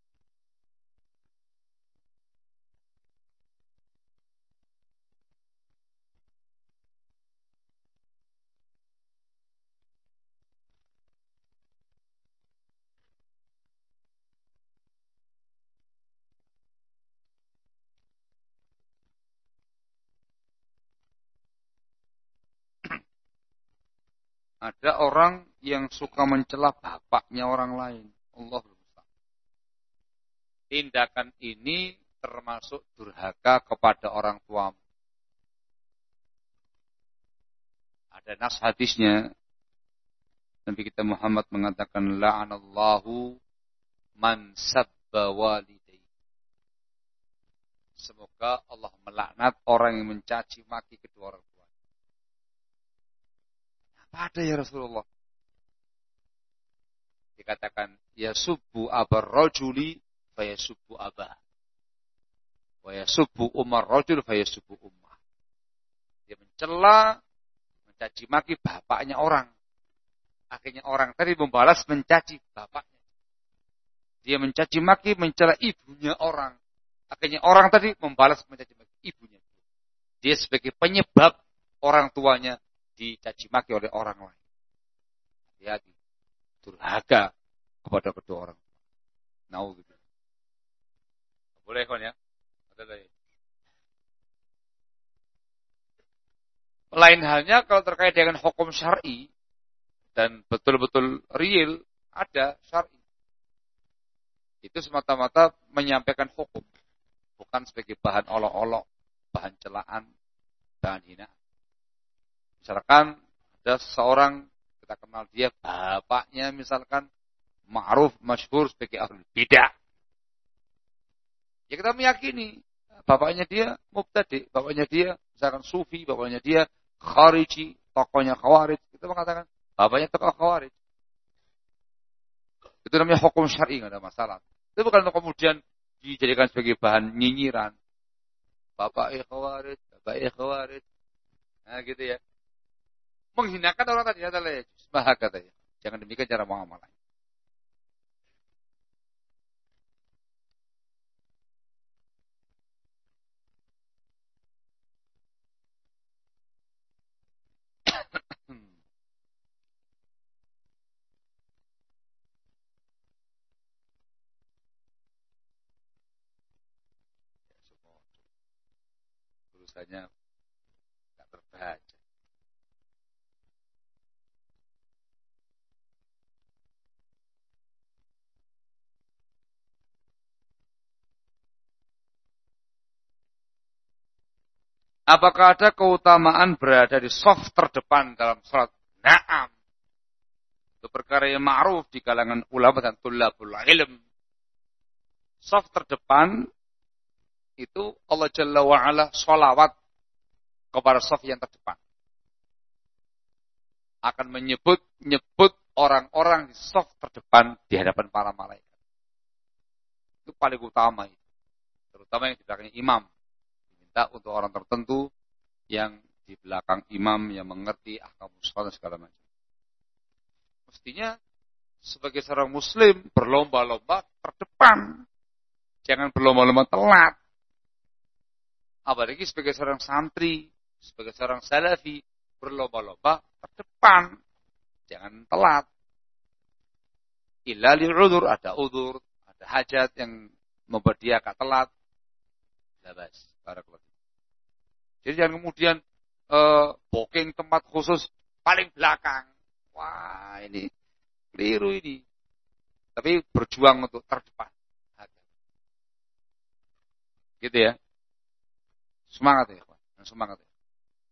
Ada orang yang suka mencela bapaknya orang lain. Allah Ta'ala. Tindakan ini termasuk durhaka kepada orang tuamu. Ada nas hadisnya. Nabi kita Muhammad mengatakan, la'anallahu man sabba walidayhi. Semoga Allah melaknat orang yang mencaci maki kedua orang tua. Apa ada ya Rasulullah? Dikatakan, ya subbu abar rajuli fa yasubbu abah. Wa yasubbu umar rajul fa yasubbu ummah. Dia mencela, mencaci maki bapaknya orang. Akhirnya orang tadi membalas mencaci bapaknya. Dia mencaci maki, mencela ibunya orang. Akhirnya orang tadi membalas mencaci maki ibunya. Dia sebagai penyebab orang tuanya dicaci maki oleh orang lain. Hati-hati. Durhaka kepada kedua orang. Naudzubillah. Boleh kan ya? Ada lagi. Lain halnya kalau terkait dengan hukum syar'i dan betul-betul real, Ada syar'i. Itu semata-mata menyampaikan hukum, bukan sebagai bahan olok-olok, bahan celaan, bahan hinaan. Misalkan ada seseorang, kita kenal dia, bapaknya misalkan ma'ruf, masyhur sebagai ahlul bidah. Ya kita meyakini bapaknya dia mubtadi, bapaknya dia misalkan sufi, bapaknya dia khariji, tokohnya khawarij. Kita mengatakan bapaknya tokoh khawarij. Itu namanya hukum syar'i, enggak ada masalah. Itu bukan untuk kemudian dijadikan sebagai bahan nyinyiran. Bapaknya khawarij, bapaknya khawarij. Nah gitu ya. Menghinakan orang tadi adalah bahaya katanya. Jangan demikian cara muamalah. Tulisannya tidak terbaca. Apakah ada keutamaan berada di saf terdepan dalam salat? Naam. Itu perkara yang ma'ruf di kalangan ulama dan tullabul ilm. Saf terdepan itu Allah Jalla wa'ala sholawat kepada saf yang terdepan. Akan menyebut nyebut orang-orang di saf terdepan di hadapan para malaikat. Itu paling utama itu. Terutama yang di belakang imam. Diminta untuk orang tertentu yang di belakang imam yang mengerti ahkam sholat segala macam. Mestinya sebagai seorang muslim berlomba-lomba terdepan. Jangan berlomba-lomba telat. Apalagi sebagai seorang santri, sebagai seorang salafi, berlomba-lomba terdepan. Jangan telat. Illa li'udur, ada udur, ada hajat yang membuat dia agak telat. Labas. Barakallahu. Jadi jangan kemudian uh, booking tempat khusus paling belakang. Wah, ini keliru ini. Tapi berjuang untuk terdepan. Gitu ya. Semangat ya, kawan. Semangat ya.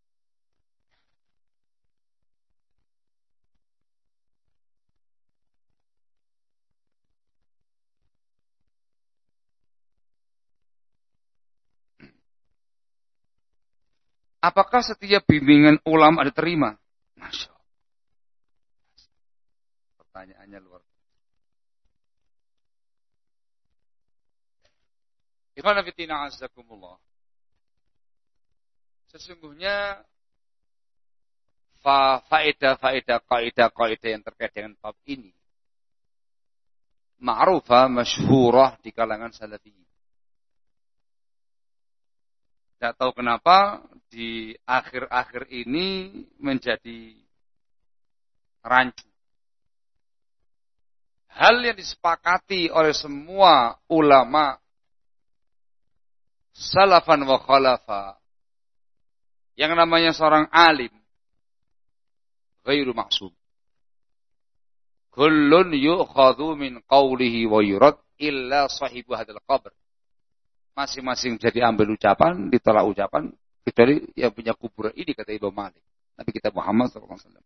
Apakah setiap bimbingan ulama diterima? Masya Allah. Pertanyaannya luar biasa. Ikhwan fillah azakumullah. Sesungguhnya fa faedah-faedah kaidah-kaidah yang terkait dengan bab ini ma'rufah masyhurah di kalangan salafiyin. Tidak tahu kenapa di akhir-akhir ini menjadi rancu. Hal yang disepakati oleh semua ulama salafan wa khalafa, yang namanya seorang alim ghairu maksum. Kullun yu'khadhu min qawlihi wa yurad illa sahibu hadal qabr. Masing-masing jadi ambil ucapan, ditolak ucapan, kecuali yang punya kuburan ini, kata Imam Malik. Nabi kita Muhammad shallallahu alaihi wasallam.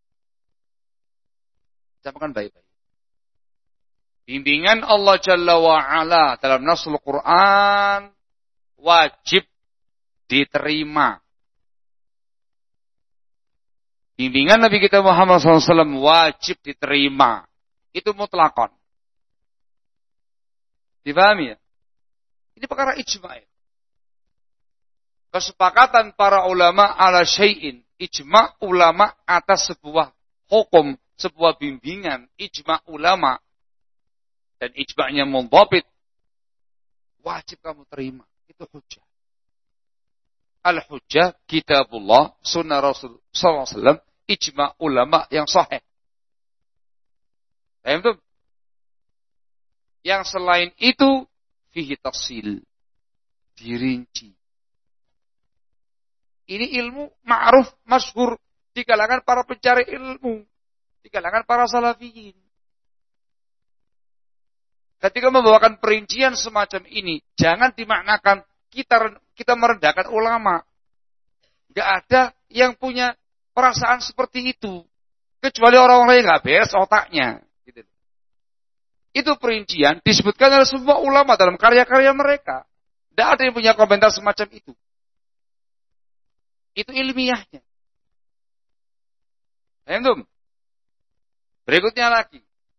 Ucapkan baik-baik. Bimbingan Allah Jalla wa'ala dalam nasul Quran wajib diterima. Bimbingan Nabi kita Muhammad shallallahu alaihi wasallam wajib diterima. Itu mutlakon. Dipahami ya? Ini perkara ijma'. Kesepakatan para ulama ala syai'in. Ijma' ulama atas sebuah hukum, sebuah bimbingan. Ijma' ulama. Dan ijma'nya mundhabit. Wajib kamu terima. Itu hujjah. Al-hujjah, kitabullah, sunnah Rasul sallallahu alaihi wasallam, ijma' ulama yang sahih. Paham tuh? Yang selain itu, fihi tafsil, dirinci. Ini ilmu ma'ruf, masyhur di kalangan para pencari ilmu, di kalangan para salafiyin. ketika membawakan perincian semacam ini, jangan dimaknakan kita kita merendahkan ulama. Gak ada yang punya perasaan seperti itu. Kecuali orang-orang yang gak beres otaknya. Gitu. Itu perincian disebutkan oleh semua ulama dalam karya-karya mereka. Tidak ada yang punya komentar semacam itu. Itu ilmiahnya. Paham? Berikutnya lagi.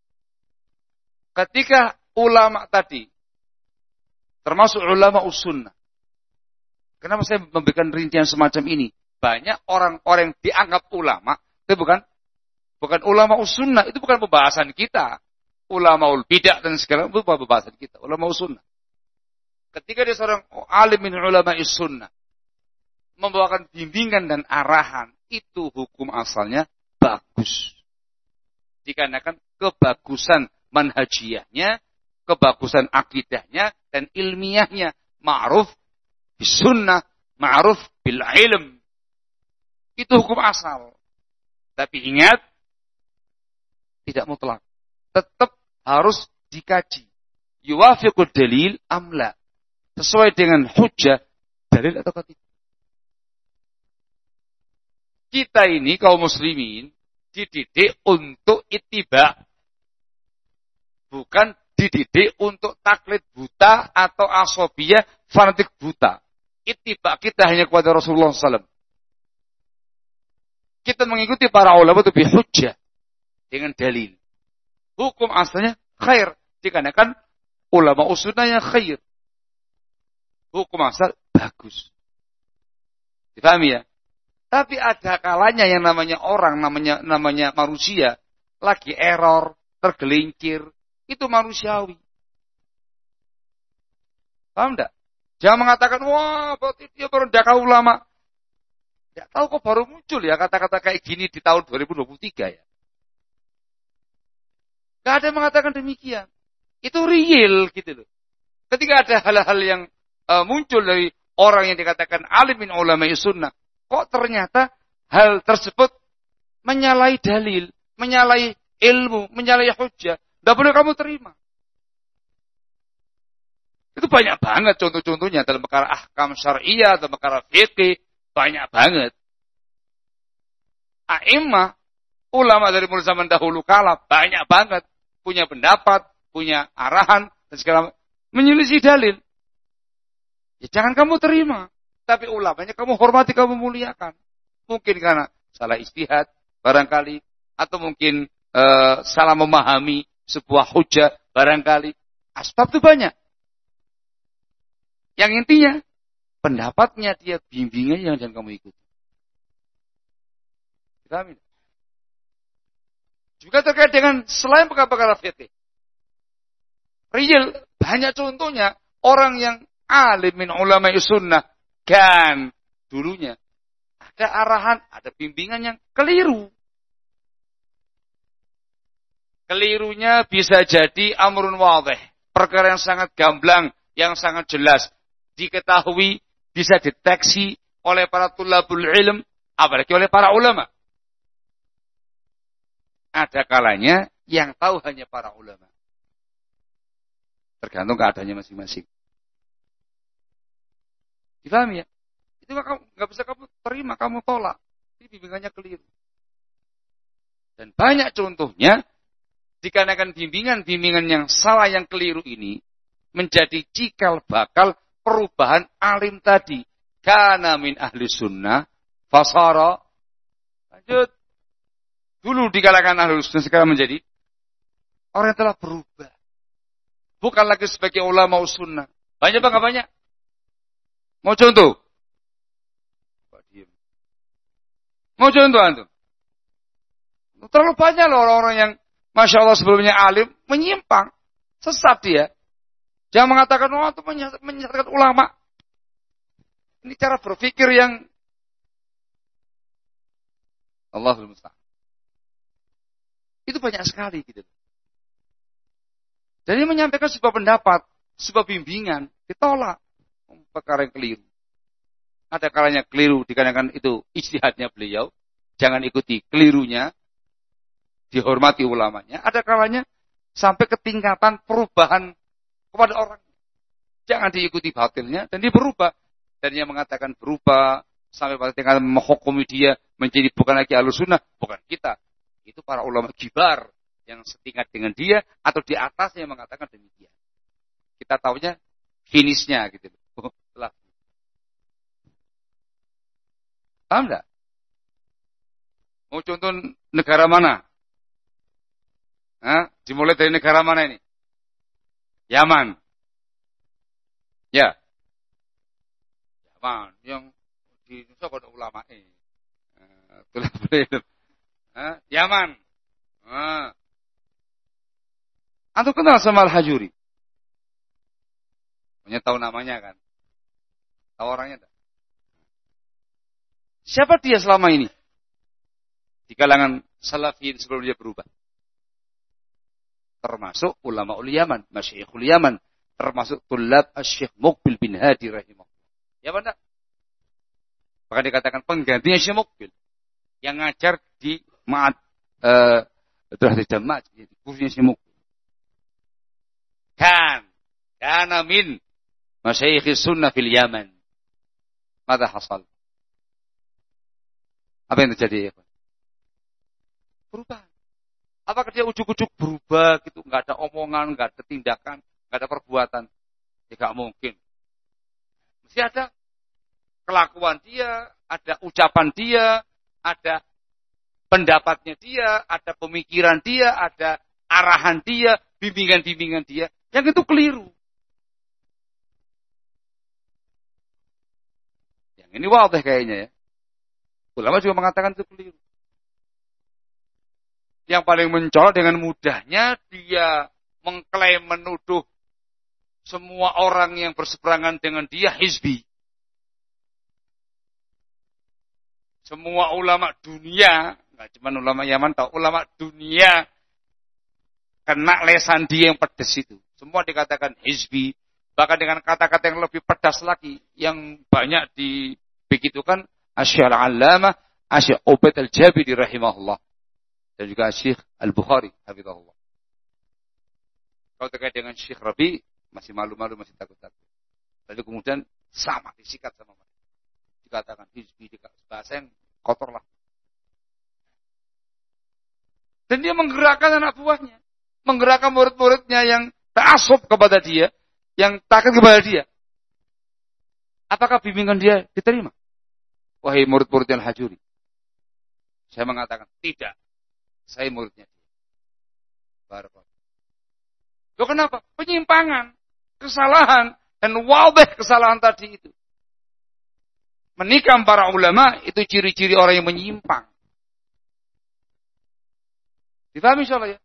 Ketika ulama tadi, termasuk ulama us-sunnah. Kenapa saya memberikan rincian semacam ini? Banyak orang-orang yang dianggap ulama, itu bukan bukan ulama us-sunnah, itu bukan pembahasan kita. Ulama ul bidah dan segala itu bukan pembahasan kita. Ulama us-sunnah. Ketika dia seorang alim min ulama us-sunnah, membawakan bimbingan dan arahan, itu hukum asalnya bagus. Dikarenakan kebagusan manhajiyahnya, kebagusan akidahnya, dan ilmiahnya. Ma'ruf bis sunnah, ma'ruf bil ilm. Itu hukum asal. Tapi ingat, tidak mutlak. Tetap harus dikaji. Yuwafiqud dalil amla. Sesuai dengan hujjah, dalil atau tidak. Kita ini kaum muslimin dididik untuk ittiba. Bukan dididik untuk taklid buta atau asobiyah fanatik buta. Ittiba kita hanya kepada Rasulullah sallallahu alaihi wasallam. Kita mengikuti para ulama itu bihujjah. Dengan dalil. Hukum asalnya khair. Dikarenakan ulama usulnya khair. Hukum asal bagus. Dipahami ya? Tapi ada kalanya yang namanya orang, namanya namanya manusia, lagi error, tergelincir, itu manusiawi. Paham enggak? Jangan mengatakan, wah, berarti dia merendahkan ulama. Enggak tahu kok baru muncul ya kata-kata kayak gini di tahun dua ribu dua puluh tiga ya. Enggak ada yang mengatakan demikian. Itu real gitu loh. Ketika ada hal-hal yang uh, muncul dari orang yang dikatakan alim min ulama sunnah, kok ternyata hal tersebut menyalahi dalil, menyalahi ilmu, menyalahi hujjah. Tidak boleh kamu terima. Itu banyak banget contoh-contohnya dalam perkara ahkam syariah, dalam perkara fikih, banyak banget. A'immah, ulama dari mulai zaman dahulu kala, banyak banget. Punya pendapat, punya arahan, dan segala macam. Menyelisih dalil. Ya jangan kamu terima. Tapi ulamanya kamu hormati, kamu muliakan. Mungkin karena salah ijtihad, barangkali. Atau mungkin e, salah memahami sebuah hujah, barangkali. Asbab itu banyak. Yang intinya, pendapatnya dia, bimbingannya yang jangan kamu ikuti. Amin. Juga terkait dengan selain perkara-perkara fikih. Real, banyak contohnya. Orang yang alim min ulama sunnah. Kan dulunya ada arahan, ada bimbingan yang keliru. Kelirunya bisa jadi amrun wadih, perkara yang sangat gamblang, yang sangat jelas, diketahui, bisa deteksi oleh para tulabul ilm, apalagi oleh para ulama. Ada kalanya yang tahu hanya para ulama. Tergantung keadaannya masing-masing. Dipahami ya? Itu nggak bisa kamu terima, kamu tolak. Ini bimbingannya keliru. Dan banyak contohnya, dikarenakan bimbingan-bimbingan yang salah, yang keliru ini, menjadi cikal bakal perubahan alim tadi. Kana min ahli sunnah, fasara. Lanjut. Dulu di kalangan ahli sunnah, sekarang menjadi orang yang telah berubah. Bukan lagi sebagai ulama sunnah. Banyak apa nggak banyak? Mau contoh? Mau contoh antum? Terlalu banyak loh orang-orang yang Masya Allah sebelumnya alim, menyimpang. Sesat dia. Jangan mengatakan, oh itu menyesatkan ulama. Ini cara berpikir yang Allahul Musta'an. Itu banyak sekali gitu. Jadi menyampaikan sebuah pendapat, sebuah bimbingan, ditolak. Perkara yang keliru. Ada kalanya keliru dikarenakan itu ijtihadnya beliau. Jangan ikuti kelirunya. Dihormati ulamanya. Ada kalanya sampai ke tingkatan perubahan kepada orang. Jangan diikuti batilnya dan dia berubah. Dan yang mengatakan berubah sampai pada tingkatan menghukumi dia menjadi bukan lagi Ahlussunnah, bukan kita. Itu para ulama kibar yang setingkat dengan dia atau di atasnya yang mengatakan demikian. Kita taunya finishnya gitu. Paham enggak? Mau contoh negara mana? Hah? Dimulai dari negara mana ini? Yaman. Ya. Yaman. Yang di Indonesia ada ulama ini. Hah? Yaman. Hah. Antum kenal sama Al-Hajuri? Punya tahu namanya kan? Tahu orangnya enggak? Siapa dia selama ini? Di kalangan Salafiyin sebelum dia berubah. Termasuk ulama ul Yaman, masyayikhul Yaman, termasuk tulab Asy-Syaikh Muqbil bin Hadi rahimahullah. Ya benar. Bahkan dikatakan penggantinya Syekh Muqbil yang ngajar di Ma'ad eh uh, di Jamaah, di kursinya Syekh Muqbil. Kan, kana min masyayikhis sunnah fil Yaman. Mada hasal? Apa yang terjadi ya? Berubah. Apakah dia ujuk-ujuk berubah gitu? Enggak ada omongan, enggak ada tindakan, enggak ada perbuatan. Tidak mungkin. Mesti ada kelakuan dia, ada ucapan dia, ada pendapatnya dia, ada pemikiran dia, ada arahan dia, bimbingan-bimbingan dia. Yang itu keliru. Yang ini wadah kayaknya ya. Ulama juga mengatakan itu keliru. Yang paling mencolok dengan mudahnya dia mengklaim menuduh semua orang yang berseberangan dengan dia hizbi. Semua ulama dunia, enggak cuma ulama Yaman, tahu ulama dunia kena lesan dia yang pedas itu. Semua dikatakan hizbi, bahkan dengan kata-kata yang lebih pedas lagi yang banyak dibegitukan Asy-Syaikh Al-Allamah Asy-Syaikh Ubaid Al-Jabiri rahimahullah. Dan juga Syekh Al-Bukhari hafizahullah. Kalau terkait dengan Syekh Rabi masih malu-malu, masih takut-takut. Lalu kemudian sama disikat sama mereka. Dikatakan hizbi, dikatakan bahasa yang kotor lah. Dan dia menggerakkan anak buahnya, menggerakkan murid-muridnya yang ta'assub kepada dia, yang takut kepada dia. Apakah bimbingan dia diterima? Wahai murid-murid yang Hajuri. Saya mengatakan tidak. Saya muridnya. Barakallahu. Loh kenapa? Penyimpangan, kesalahan, dan wadah kesalahan tadi itu. Menikam para ulama itu ciri-ciri orang yang menyimpang. Dipahami insyaallah ya?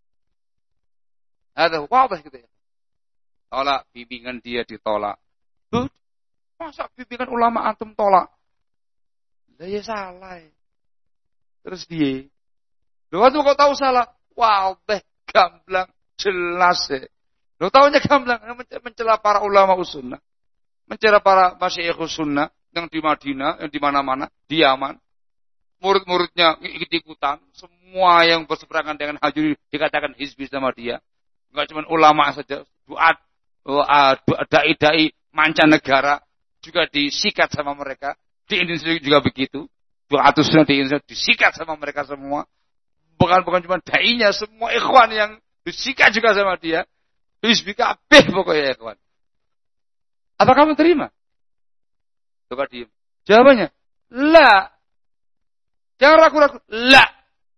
Ada wadah gitu ya. Tolak bimbingan dia ditolak. Duh, masa bimbingan ulama antum tolak? Lah ya salah. Ya. Terus dia Loh, waktu kau tahu salah, wow, deh, gamblang, jelas ya. Loh, tahunya gamblang, mencela para ulama usunnah, mencela para masyayikhus sunnah yang di Madinah, yang di mana-mana, di Yaman. Murid-muridnya ikut-ikutan, semua yang berseberangan dengan Hajuri dikatakan hizbi sama dia. Enggak cuma ulama saja, duat, dai-dai mancanegara juga disikat sama mereka. Di Indonesia juga begitu. Duatus sunnah di Indonesia disikat sama mereka semua. Bukan bukan cuma dai-nya, semua ikhwan yang disikat juga sama dia. Hizbi kabeh pokoknya ikhwan. Apa kamu terima? Coba diam. Jawabannya, la. Jangan ragu-ragu, la.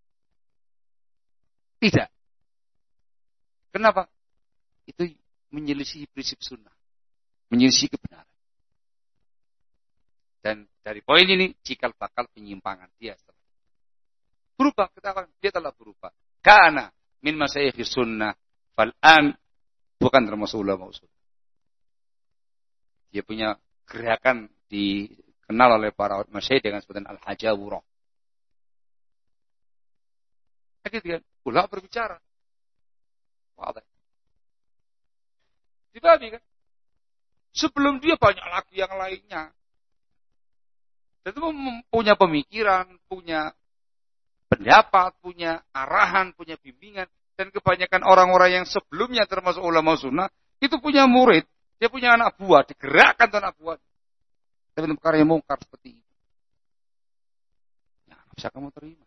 Tidak. Kenapa? Itu menyelisih prinsip sunnah. Menyelisih kebenaran. Dan dari poin ini, cikal bakal penyimpangan dia. Berubah, ketahuan dia telah berubah. Karena min masyayikh sunnah fal'an bukan termasuk ulama usul. Dia punya gerakan dikenal oleh para masyayikh dengan sebutan al-hajawurah. Begitu kan? Ulama berbicara. Wadah. Dipahami kan? Sebelum dia banyak lagi yang lainnya. Dan itu punya pemikiran, punya pendapat, punya arahan, punya bimbingan, Dan kebanyakan orang-orang yang sebelumnya termasuk ulama sunnah, itu punya murid, dia punya anak buah, digerakkan tuh anak buah. Tapi perkara yang mungkar seperti itu. Ya, bisa kamu terima.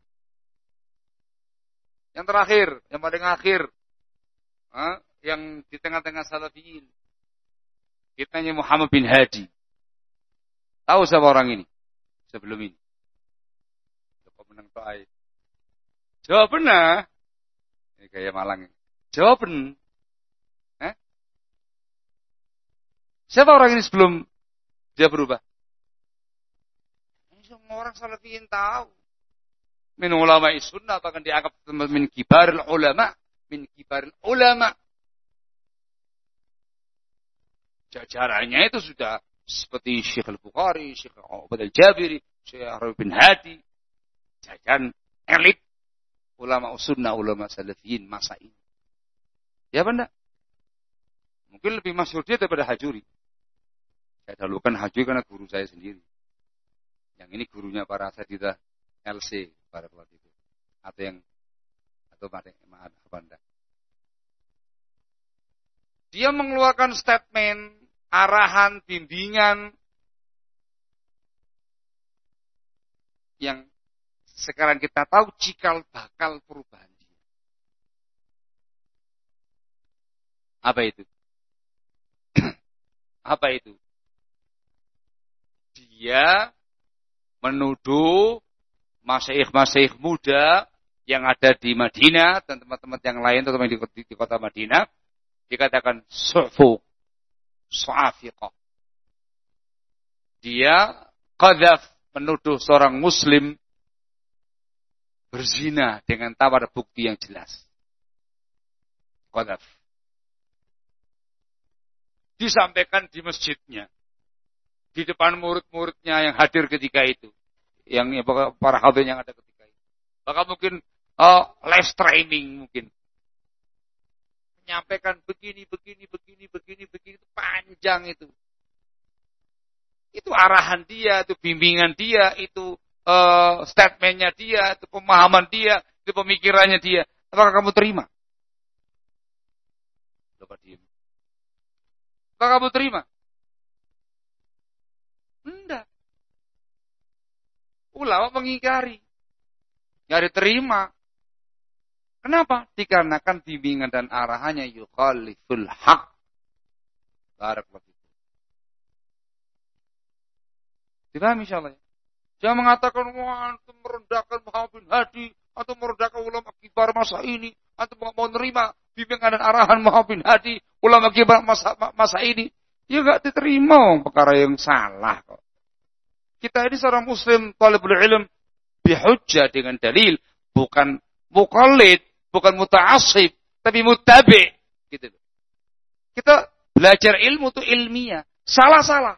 Yang terakhir, yang paling akhir, eh, yang di tengah-tengah salafiyin, kitanya Muhammad bin Hadi. Tahu siapa orang ini? Sebelum ini. Kok menang to'ai. Jawab benar. Ini kayak Malang. Jawab benar. Eh? Siapa orang ini sebelum dia berubah? Ini semua orang salafiyin tahu. Min ulama sunnah, bahkan dianggap min kibaril ulama. Min kibaril ulama. Jajarannya itu sudah seperti Syekh Al-Bukhari, Syekh Ubad Al-Jabiri, Syekh Rabi bin Hadi. Jajaran elit ulama sunnah, ulama salafiyin masa ini. Ya benar. Mungkin lebih masyhur dia daripada Hajuri. Saya dahulukan Hajuri karena guru saya sendiri. Yang ini gurunya para asatidzah L C pada waktu itu. Atau yang atau maaf apa anda. Dia mengeluarkan statement, arahan, bimbingan yang sekarang kita tahu cikal bakal perubahan dia. Apa itu? Apa itu? Dia menuduh masyaikh-masyaikh muda yang ada di Madinah dan tempat-tempat yang lain, terutama di, di, di kota Madinah, dikatakan su'fuq, su'afiqah. Dia qadhaf, menuduh seorang muslim berzina dengan tanpa bukti yang jelas. Qadhaf. Disampaikan di masjidnya, di depan murid-muridnya yang hadir ketika itu, yang para hadirin yang ada ketika itu. Bahkan mungkin uh, live streaming mungkin. Menyampaikan begini, begini, begini, begini, begini, itu panjang itu. Itu arahan dia, itu bimbingan dia, itu uh, statementnya dia, itu pemahaman dia, itu pemikirannya dia. Apakah kamu terima? Coba diam. Apakah kamu terima? Enggak. Ulama mengingkari. Nggak diterima. Kenapa? Dikarenakan bimbingan dan arahannya yukhaliful haq. Barakallahu fikum. Dipahami insyaallah. Jangan mengatakan wah antum merendahkan Muhammad bin Hadi atau merendahkan ulama kibar masa ini, antum mau menerima bimbingan dan arahan Muhammad bin Hadi, ulama kibar masa masa ini. Ya enggak diterima, perkara yang salah kok. Kita ini seorang muslim talibul ilm bihujjah dengan dalil, bukan muqallid, bukan muta'assib, tapi muttabi. Gitu. Kita belajar ilmu itu ilmiah, salah-salah.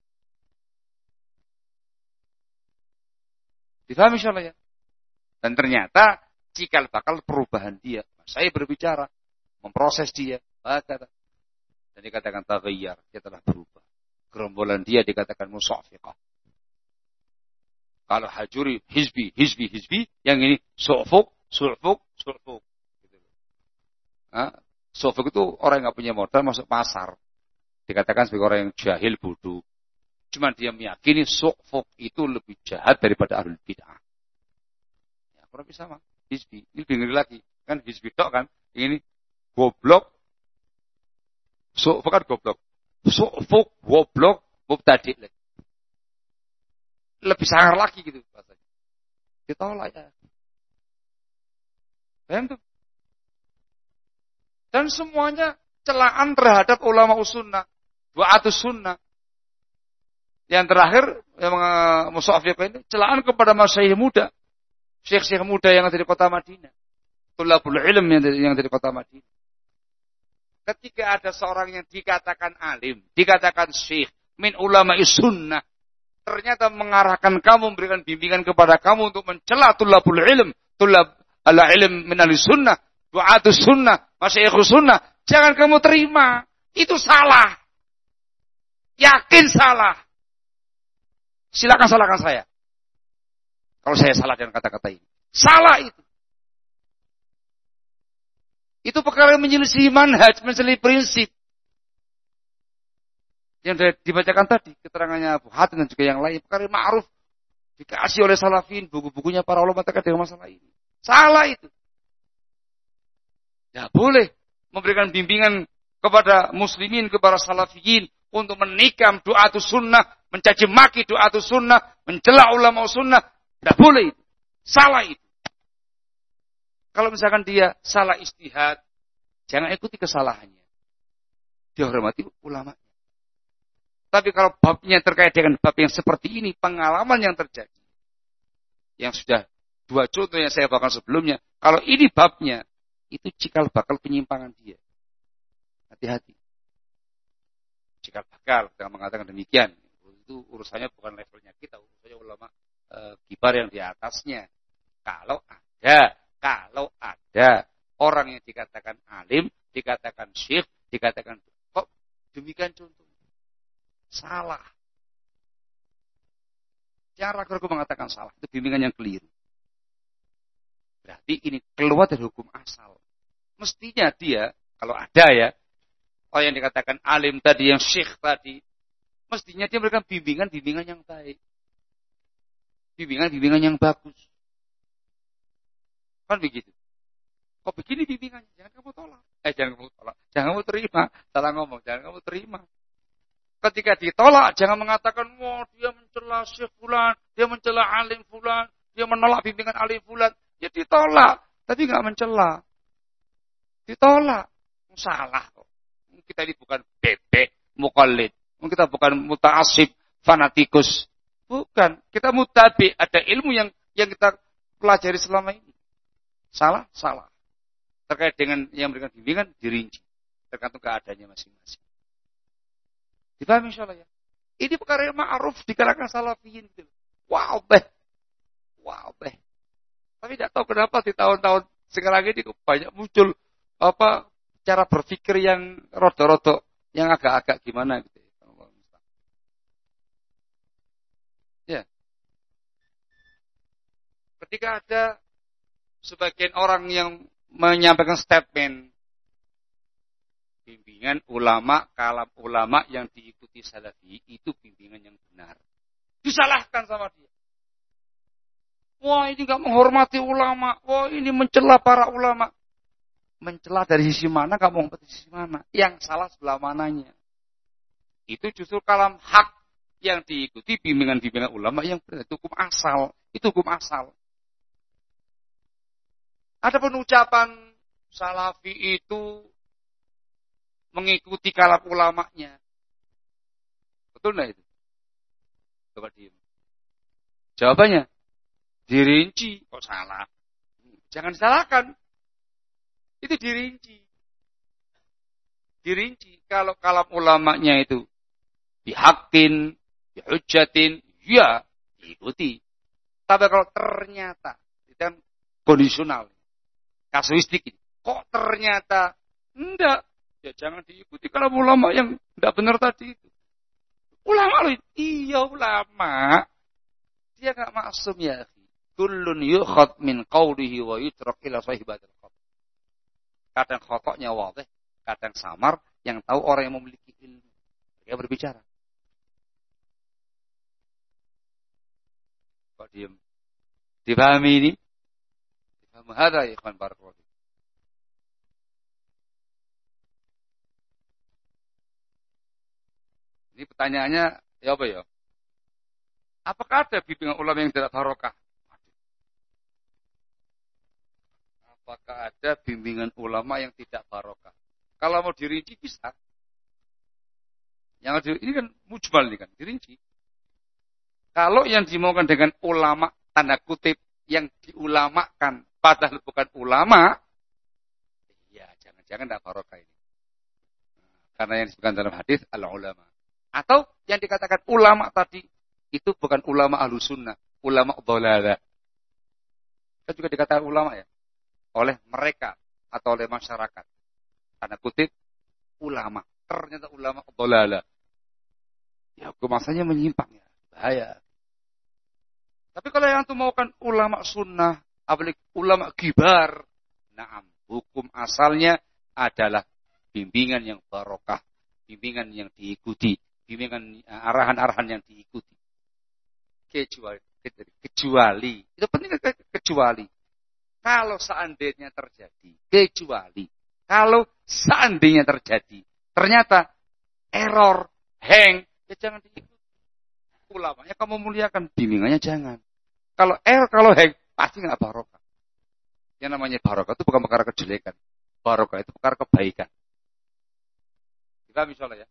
Difahami insyaallah ya. Dan ternyata cikal bakal perubahan dia. Saya berbicara, memproses dia, baca. Dan dikatakan taghayyar, dia telah berubah. Gerombolan dia dikatakan musafiqah. Kalau Hajuri hizbi, hizbi, hizbi, yang ini su'fuq, su'fuq, su'fuq. Gitu. Nah, su'fuq itu orang yang nggak punya modal masuk pasar. Dikatakan sebagai orang yang jahil, bodoh. Cuma dia meyakini su'fuq itu lebih jahat daripada ahlul bid'ah. Ya, kurang lebih sama. Hizbi, ini lebih ngeri lagi. Kan hizbi tok kan, ini goblok, su'fuq kan goblok. Su'fuq, goblok, mubtadi' lagi. Lebih sangar lagi gitu bahasanya. Ditolak ya. Paham tuh? Dan semuanya celaan terhadap ulama sunnah, du'atus sunnah. Yang terakhir yang musafiqah ini celaan kepada masyayikh muda, syekh-syekh muda yang ada di kota Madinah, tulabul ilm yang ada, yang ada di kota Madinah. Ketika ada seorang yang dikatakan alim, dikatakan syekh min ulama sunnah, ternyata mengarahkan kamu, memberikan bimbingan kepada kamu untuk mencela tulabul ilm, tulab ala ilm min ahli sunnah, du'atus sunnah, masyaikhus sunnah, jangan kamu terima. Itu salah. Yakin salah. Silakan salahkan saya. Kalau saya salah dengan kata-kata ini. Salah itu. Itu perkara yang menyelisih manhaj, menyelisih prinsip. Yang dibacakan tadi, keterangannya Abu Hatim dan juga yang lain, perkara yang ma'ruf. Dikasih oleh salafin, buku-bukunya para ulama terkait dengan masalah ini. Salah itu. Ya boleh memberikan bimbingan kepada muslimin, kepada salafiyin, untuk menikam du'atus sunnah, mencaci maki du'atus sunnah, mencela ulama sunnah. Tidak boleh itu. Salah itu. Kalau misalkan dia salah ijtihad, jangan ikuti kesalahannya. Dia hormati ulama. Tapi kalau babnya terkait dengan bab yang seperti ini, pengalaman yang terjadi, yang sudah dua contoh yang saya bawakan sebelumnya, kalau ini babnya, itu cikal bakal penyimpangan dia. Hati-hati. Cikal bakal, kita mengatakan demikian. Itu urusannya bukan levelnya kita, urusannya ulama e, kibar yang di atasnya. Kalau ada, kalau ada orang yang dikatakan alim, dikatakan syekh, dikatakan kok demikian contoh. Salah. Jangan ragu-ragu mengatakan salah. Itu bimbingan yang keliru. Berarti ini keluar dari hukum asal. Mestinya dia, kalau ada ya, orang yang dikatakan alim tadi, yang syekh tadi, mestinya dia memberikan bimbingan-bimbingan yang baik. Bimbingan-bimbingan yang bagus. Kan begitu. Kok begini bimbingannya? Jangan kamu tolak. Eh, jangan kamu tolak. Jangan kamu terima. Salah ngomong. Jangan kamu terima. Ketika ditolak, jangan mengatakan, wah dia mencela syekh fulan, dia mencela alim fulan, dia menolak bimbingan alim fulan. Ya ditolak, tapi nggak mencela. Ditolak. Salah kok. Kita ini bukan bebek, mukallid. Kita bukan muta'assib, fanatikus. Bukan. Kita mutabi. Ada ilmu yang yang kita pelajari selama ini. Salah, salah. Terkait dengan yang memberikan bimbingan, dirinci. Tergantung keadaannya masing-masing. Dipahami insyaallah ya. Ini perkara yang ma'ruf di kalangan salafiyin. Gitu. Wow, beh. Wow, beh. Tapi tidak tahu kenapa di tahun-tahun sekarang ini banyak muncul apa cara berpikir yang rodo-rodo, yang agak-agak gimana gitu. Ya. Ketika ada sebagian orang yang menyampaikan statement bimbingan ulama, kalam ulama yang diikuti salafi itu bimbingan yang benar, disalahkan sama dia. Wah ini nggak menghormati ulama, wah ini mencela para ulama. Mencela dari sisi mana, nggak menghormati sisi mana? Yang salah sebelah mananya? Itu justru kalam hak yang diikuti bimbingan-bimbingan ulama yang benar. Itu hukum asal, itu hukum asal. Ada penucapan salafi itu mengikuti kalam ulamanya. Betul nggak itu? Coba diem. Jawabannya, dirinci. Kok salah? Jangan disalahkan. Itu dirinci. Dirinci. Kalau kalam ulamanya itu dihakin, dihujjatin, ya diikuti. Tapi kalau ternyata, itu kan kondisional. Kasuistik ini. Kok ternyata enggak, ya jangan diikuti kalau ulama yang enggak benar tadi itu. Ulama loh, iya ulama. Dia enggak maksum ya. Kullun yukhad min qawlihi wa yutrak ila sahibatil qawl. Kadang khotoknya wadih, kadang samar, yang tahu orang yang memiliki ilmu. Dia berbicara. Kok diam? Dipahami ini? Hadza ya ikhwan barakallahu. Ini pertanyaannya ya apa ya? Apakah ada bimbingan ulama yang tidak barokah? Apakah ada bimbingan ulama yang tidak barokah? Kalau mau dirinci bisa. Yang ini kan mujmal ini kan, dirinci. Kalau yang dimaukan dengan ulama tanda kutip yang diulamakan padahal bukan ulama, ya jangan-jangan tidak barokah ini. Karena yang disebutkan dalam hadis al-ulama. Atau yang dikatakan ulama tadi itu bukan ulama ahlus sunnah, ulama dhalalah. Kan juga dikatakan ulama ya oleh mereka atau oleh masyarakat. Tanda kutip ulama. Ternyata ulama dhalalah. Ya hukum asalnya menyimpang ya, bahaya. Tapi kalau yang itu maukan ulama sunnah, apalagi ulama kibar, naam, hukum asalnya adalah bimbingan yang barokah, bimbingan yang diikuti, bimbingan arahan-arahan yang diikuti. Kecuali, kecuali, itu penting kecuali. Kalau seandainya terjadi, kecuali, kalau seandainya terjadi, ternyata error, hang, ya jangan diikuti. Ulamanya kamu muliakan, bimbingannya jangan. Kalau error, kalau hang, pasti nggak barokah. Yang namanya barokah itu bukan perkara kejelekan. Barokah itu perkara kebaikan. Kita misalnya ya.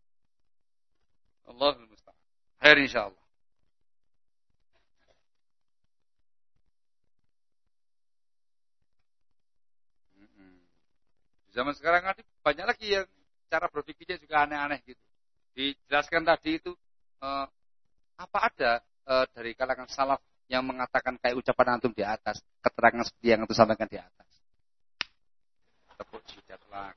Allahul musta'an. Khair insyaallah. Di zaman sekarang ada banyak lagi yang cara berpikirnya juga aneh-aneh gitu. Dijelaskan tadi itu eh, apa ada eh, dari kalangan salaf yang mengatakan kayak ucapan antum di atas, keterangan seperti yang antum sampaikan di atas. Tepuk jidat lah.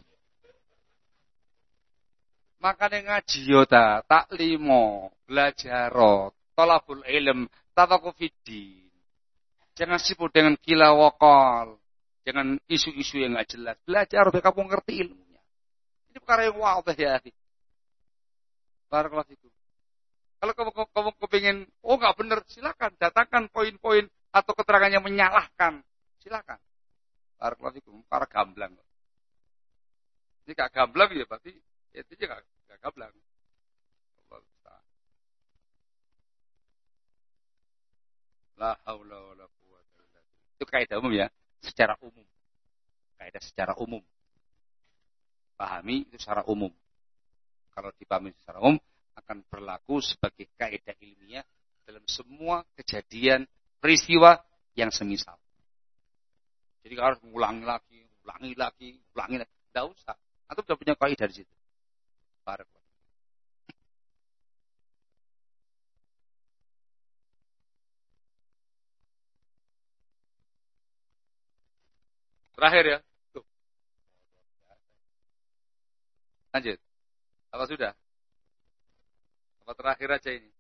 Makanya ngaji yota, taklimo, belajar, tolabul ilm, tafakufiddin. Jangan sibuk dengan kila wakal. Jangan isu-isu yang nggak jelas. Belajar biar kamu ngerti ilmunya. Ini perkara yang wadah ya. Barakallahu fikum. Kalau kamu, kamu kepingin, oh nggak benar, silakan datangkan poin-poin atau keterangan yang menyalahkan. Silakan. Barakallahu fikum. Perkara gamblang. Ini nggak gamblang ya, berarti ya, itu juga nggak gamblang. La haula wala quwwata illa billah. Itu kaidah umum ya. Secara umum. Kaidah secara umum. Pahami itu secara umum. Kalau dipahami secara umum, akan berlaku sebagai kaidah ilmiah dalam semua kejadian, peristiwa yang semisal. Jadi harus mengulangi lagi, ulangi lagi, ulangi lagi. Tidak usah. Atau sudah punya kaidah di situ. Barakallahu. Terakhir ya. Tuh. Lanjut. Apa sudah? Apa terakhir aja ini?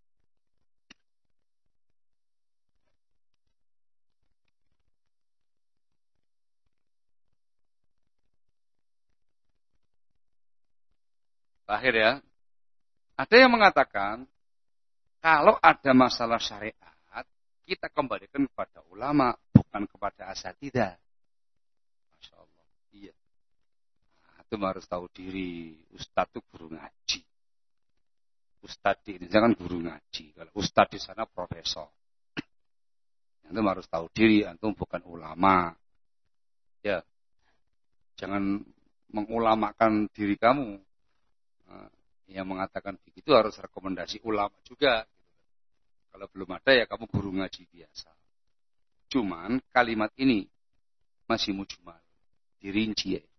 Terakhir ya. Ada yang mengatakan, kalau ada masalah syariat, kita kembalikan kepada ulama, bukan kepada asatidzah. Masya Allah. Iya. Nah, itu harus tahu diri. Ustadz itu guru ngaji. Ustadz di Indonesia kan guru ngaji. Kalau ustadz di sana profesor. Antum harus tahu diri. Antum bukan ulama. Ya. Jangan mengulamakan diri kamu. Nah, yang mengatakan begitu harus rekomendasi ulama juga. Kalau belum ada ya kamu guru ngaji biasa. Cuman kalimat ini masih mujmal. Dirinci ya.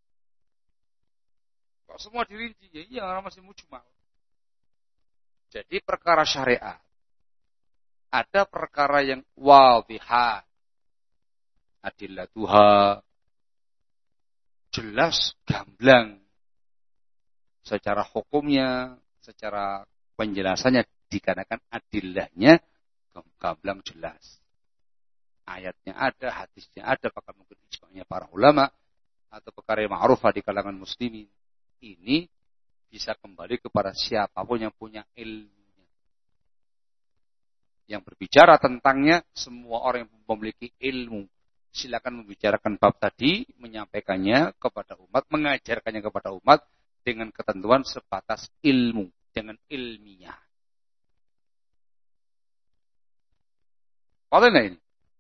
Kok semua dirinci ya? Iya, orang masih mujmal. Jadi perkara syariat. Ada perkara yang wadhihat. Adillatuha. Jelas, gamblang. Secara hukumnya, secara penjelasannya, dikarenakan adillahnya gamblang jelas. Ayatnya ada, hadisnya ada, bahkan mungkin ijma'nya para ulama, atau perkara yang ma'rufah di kalangan muslimin. Ini bisa kembali kepada siapapun yang punya ilmunya. Yang berbicara tentangnya, semua orang yang memiliki ilmu. Silakan membicarakan bab tadi, menyampaikannya kepada umat, mengajarkannya kepada umat, dengan ketentuan sebatas ilmu, dengan ilmiah. Boleh nggak ini?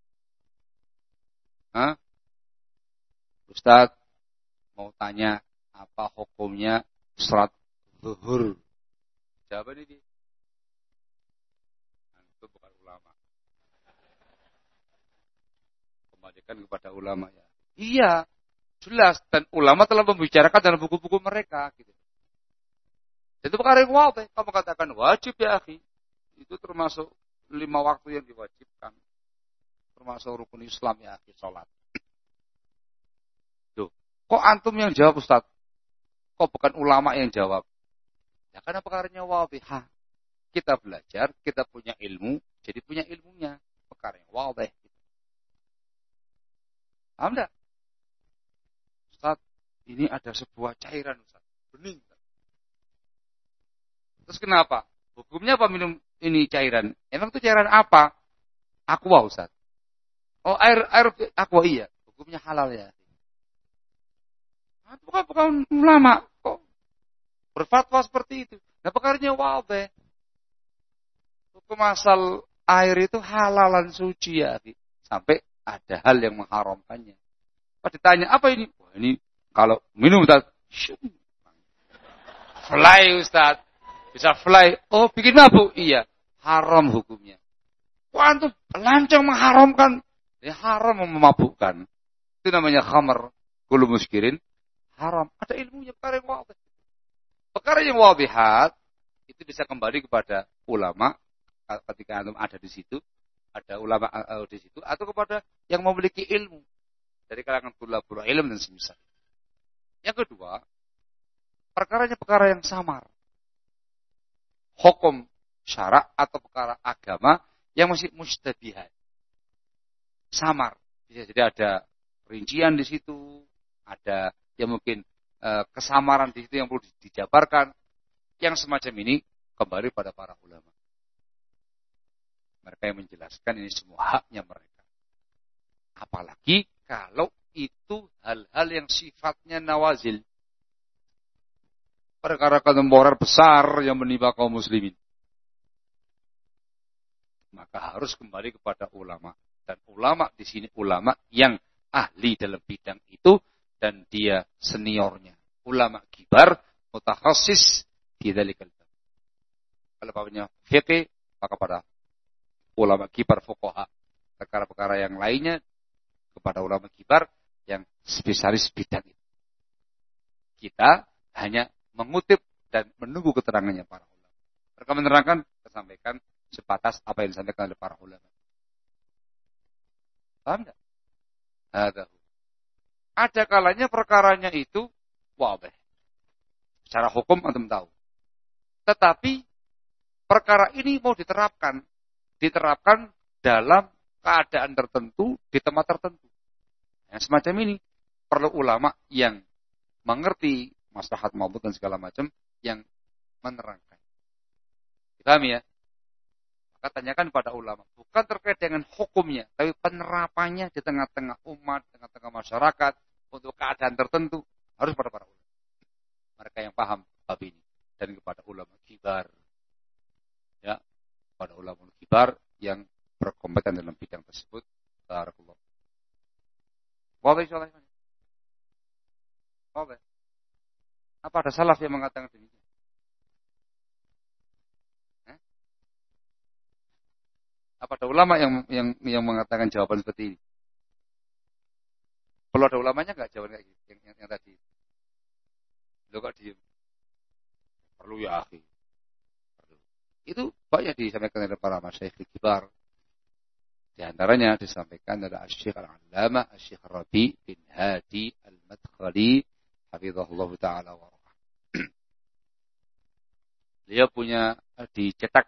Hah? Ustaz mau tanya apa hukumnya sholat zuhur? Jawaban ini. Itu bukan ulama. Kembalikan kepada ulama ya. Iya, jelas. Dan ulama telah membicarakan dalam buku-buku mereka. Gitu. Itu perkara yang wajib. Kamu katakan wajib ya akhi. Itu termasuk lima waktu yang diwajibkan. Termasuk rukun Islam ya akhi, sholat. Tuh. Kok antum yang jawab Ustaz? Kok bukan ulama yang jawab? Ya karena perkaranya wajib. Kita belajar, kita punya ilmu, jadi punya ilmunya. Perkara yang wajib. Paham enggak? Ustaz, ini ada sebuah cairan Ustaz, bening. Terus kenapa? Hukumnya apa minum ini cairan? Emang itu cairan apa? Aqua Ustaz. Oh air air aqua iya. Hukumnya halal ya. Nah, bukan bukan ulama kok berfatwa seperti itu. Nah perkaranya wadih. Hukum asal air itu halalan suci ya. Sampai ada hal yang mengharamkannya. Pas ditanya apa ini? Wah ini kalau minum Ustaz, fly Ustaz. Bisa fly. Oh, bikin mabuk? Iya. Haram hukumnya. Wah, antum lancang mengharamkan. Ya, haram memabukkan. Itu namanya khamar. Kulu muskirin. Haram. Ada ilmunya. Perkara yang wadih. Perkara yang wadihat. Itu bisa kembali kepada ulama. Ketika antum ada di situ. Ada ulama uh, di situ. Atau kepada yang memiliki ilmu. Dari kalangan tulabul ilm dan semisal. Yang kedua. Perkaranya perkara yang samar. Hukum syarak atau perkara agama yang masih mustabihat. Samar. Bisa jadi ada rincian di situ, ada yang mungkin e, kesamaran di situ yang perlu dijabarkan. Yang semacam ini kembali pada para ulama. Mereka yang menjelaskan ini semua haknya mereka. Apalagi kalau itu hal-hal yang sifatnya nawazil. Perkara kontemporer besar yang menimpa kaum muslimin. Maka harus kembali kepada ulama. Dan ulama di sini ulama yang ahli dalam bidang itu. Dan dia seniornya. Ulama kibar, mutakhasis, bidzalikal bab. Kalau bapaknya fiqih, maka pada ulama kibar fuqaha. Perkara-perkara yang lainnya, kepada ulama kibar yang spesialis bidang itu. Kita hanya mengutip dan menunggu keterangannya para ulama. Mereka menerangkan, kesampaikan sebatas apa yang disampaikan oleh para ulama. Paham tidak? Ada. Ada kalanya perkaranya itu wadih. Secara hukum antum tahu. Tetapi perkara ini mau diterapkan, diterapkan dalam keadaan tertentu di tempat tertentu. Yang semacam ini perlu ulama yang mengerti maslahat maudhu dan segala macam yang menerangkan. Dipahami ya? Maka tanyakan pada ulama. Bukan terkait dengan hukumnya. Tapi penerapannya di tengah-tengah umat, tengah-tengah masyarakat. Untuk keadaan tertentu. Harus pada para ulama. Mereka yang paham bab ini. Dan kepada ulama kibar. Ya. Kepada ulama kibar yang berkompeten dalam bidang tersebut. Barakallahu. Wadah insyaAllah. Wadah. Apa ada salaf yang mengatakan demikian? Eh? Apa ada ulama yang yang yang mengatakan jawaban seperti ini? Perlu ada ulamanya nggak jawaban kayak gitu yang, yang, yang tadi? Lo kok diem? Perlu ya akhi. Perlu. Itu banyak disampaikan oleh para masyayikh kibar. Di antaranya disampaikan oleh Asy-Syaikh Al-Allamah Asy-Syaikh Rabi bin Hadi Al-Madkhali hafizahullah taala wa Beliau punya dicetak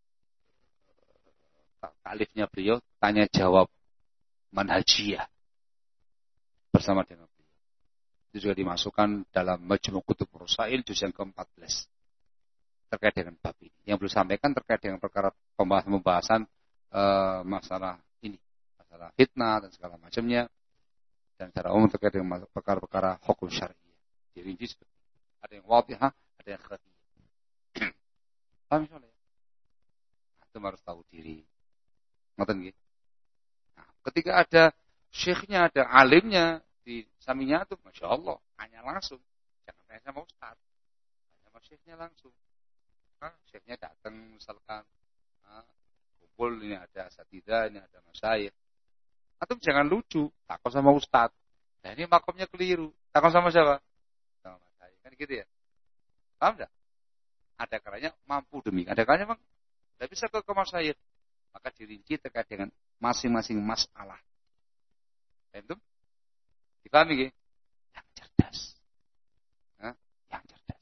ta'lifnya beliau tanya jawab manhajiyah bersama dengan beliau. Itu juga dimasukkan dalam Majmu' Kutub Rasail juz yang keempat belas terkait dengan bab ini. Yang beliau sampaikan terkait dengan perkara pembahasan-pembahasan e, masalah ini, masalah fitnah dan segala macamnya dan secara umum terkait dengan perkara-perkara hukum syar'i. Dirinci seperti itu. Ada yang wadihah, ada yang khafiyah. Paham soalnya? Itu harus tahu diri. Ngoten nggih. Nah, ketika ada syekhnya, ada alimnya di sampingnya itu, masya Allah, hanya langsung. Jangan tanya sama ustaz, tanya sama syekhnya langsung. Nah, syekhnya datang misalkan, nah, kumpul ini ada asatidzah, ini ada masyayikh. Atau jangan lucu, takut sama ustaz. Nah ini makomnya keliru. Takut sama siapa? Sama masyayikh. Kan gitu ya. Paham enggak? Ada kalanya mampu demikian. Ada kalanya memang tidak bisa ke masyayikh. Maka dirinci terkait dengan masing-masing masalah. Itu dipahami nggih? Yang cerdas. Hah? Yang cerdas.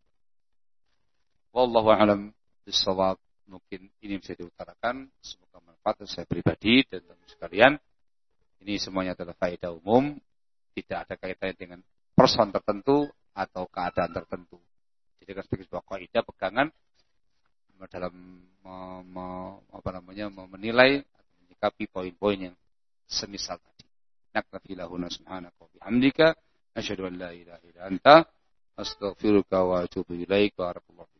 Wallahu a'lam bishawab. Mungkin ini bisa diutarakan. Semoga manfaat untuk saya pribadi dan teman sekalian. Ini semuanya adalah faedah umum. Tidak ada kaitannya dengan person tertentu atau keadaan tertentu. Jadi sebagai sebuah kaidah pegangan dalam me, me, apa namanya menilai atau menyikapi poin-poin yang semisal tadi. Naktafi lahuna subhanaka wa bihamdika asyhadu an la ilaha illa anta astaghfiruka wa atubu ilaika.